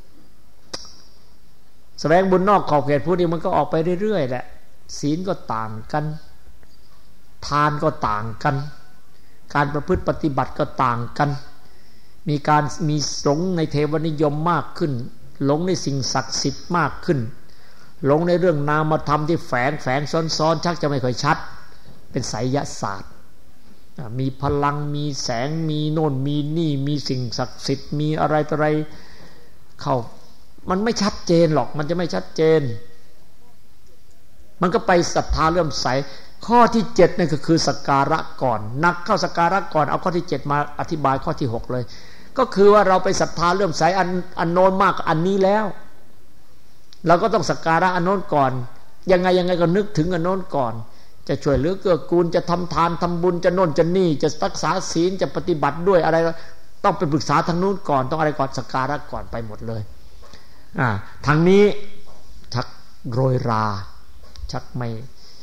แสวงบุญนอกขอบเขตพุทธนี่มันก็ออกไปเรื่อยๆแหละศีลก็ต่างกันทานก็ต่างกันการประพฤติปฏิบัติก็ต่างกันมีการมีหลงในเทวนิยมมากขึ้นหลงในสิ่งศักดิ์สิทธิ์มากขึ้นหลงในเรื่องนามธรรมที่แฝงแฝงซ้อนๆชักจะไม่ค่อยชัดเป็นไสยศาสตร์มีพลังมีแสงมีโน่นมีนี่มีสิ่งศักดิ์สิทธิ์มีอะไรต่ออะไรเข้ามันไม่ชัดเจนหรอกมันจะไม่ชัดเจนมันก็ไปศรัทธาเลื่อมใสข้อที่เจ็ดนั่นก็คือสักการะก่อนนักเข้าสักการะก่อนเอาข้อที่เจ็ดมาอธิบายข้อที่หกเลยก็คือว่าเราไปศรัทธาเลื่อมใสอันอันโน้นมากอันนี้แล้วเราก็ต้องสักการะอันโน้นก่อนยังไงยังไงก็นึกถึงอันโน้นก่อนจะช่วยเหลือเกื้อกูลจะทำทานทำบุญจะโน่นจะนี่จะรักษาศีลจะปฏิบัติด้วยอะไรต้องไปปรึกษาทางนู้นก่อนต้องอะไรก่อนสักการะก่อนไปหมดเลยอ่าทางนี้ชักโรยราชักไม่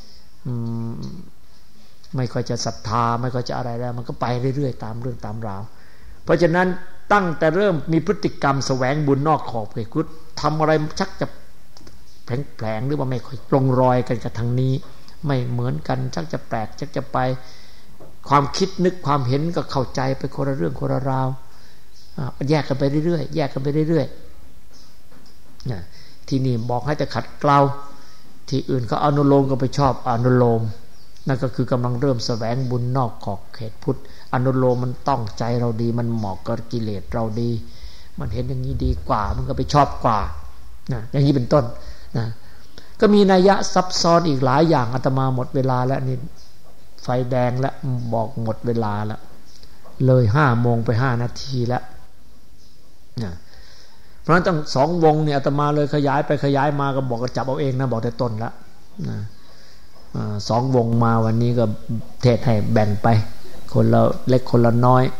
ไม่ค่อยจะศรัทธาไม่ค่อยจะอะไรแล้วมันก็ไปเรื่อยๆตามเรื่องตามราวเพราะฉะนั้นตั้งแต่เริ่มมีพฤติกรรมแสวงบุญนอกขอบเขตพุทธทำอะไรชักจะแผลงๆหรือว่าไม่ค่อยลงรอยกันกับทางนี้ไม่เหมือนกันชักจะแปลกชักจะไปความคิดนึกความเห็นก็เข้าใจไปคนละเรื่องคนละราวแยกกันไปเรื่อยๆแยกกันไปเรื่อยๆนะที่นี่บอกให้แต่ขัดเกลาที่อื่นเขาอนุโลมก็ไปชอบอนุโลมนั่นก็คือกำลังเริ่มแสวงบุญนอกขอบเขตพุทธอนุโลมมันต้องใจเราดีมันเหมาะกับกิเลสเราดีมันเห็นอย่างนี้ดีกว่ามันก็ไปชอบกว่านะอย่างนี้เป็นต้นนะก็มีนัยยะซับซ้อนอีกหลายอย่างอาตมาหมดเวลาแล้วนี่ไฟแดงแล้วบอกหมดเวลาแล้วเลยห้าโมงไปห้านาทีแล้วนะเพราะฉะนั้นตั้งสองวงเนี่ยอาตมาเลยขยายไปขยายมาก็บอกก็จับเอาเองนะบอกแต่ต้นแล้วนะสองวงมาวันนี้ก็เทศให้แบ่งไปคนละเล็กคนละน้อย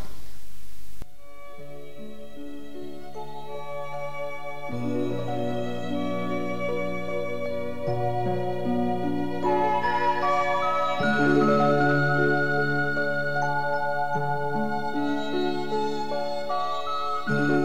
Mm-hmm.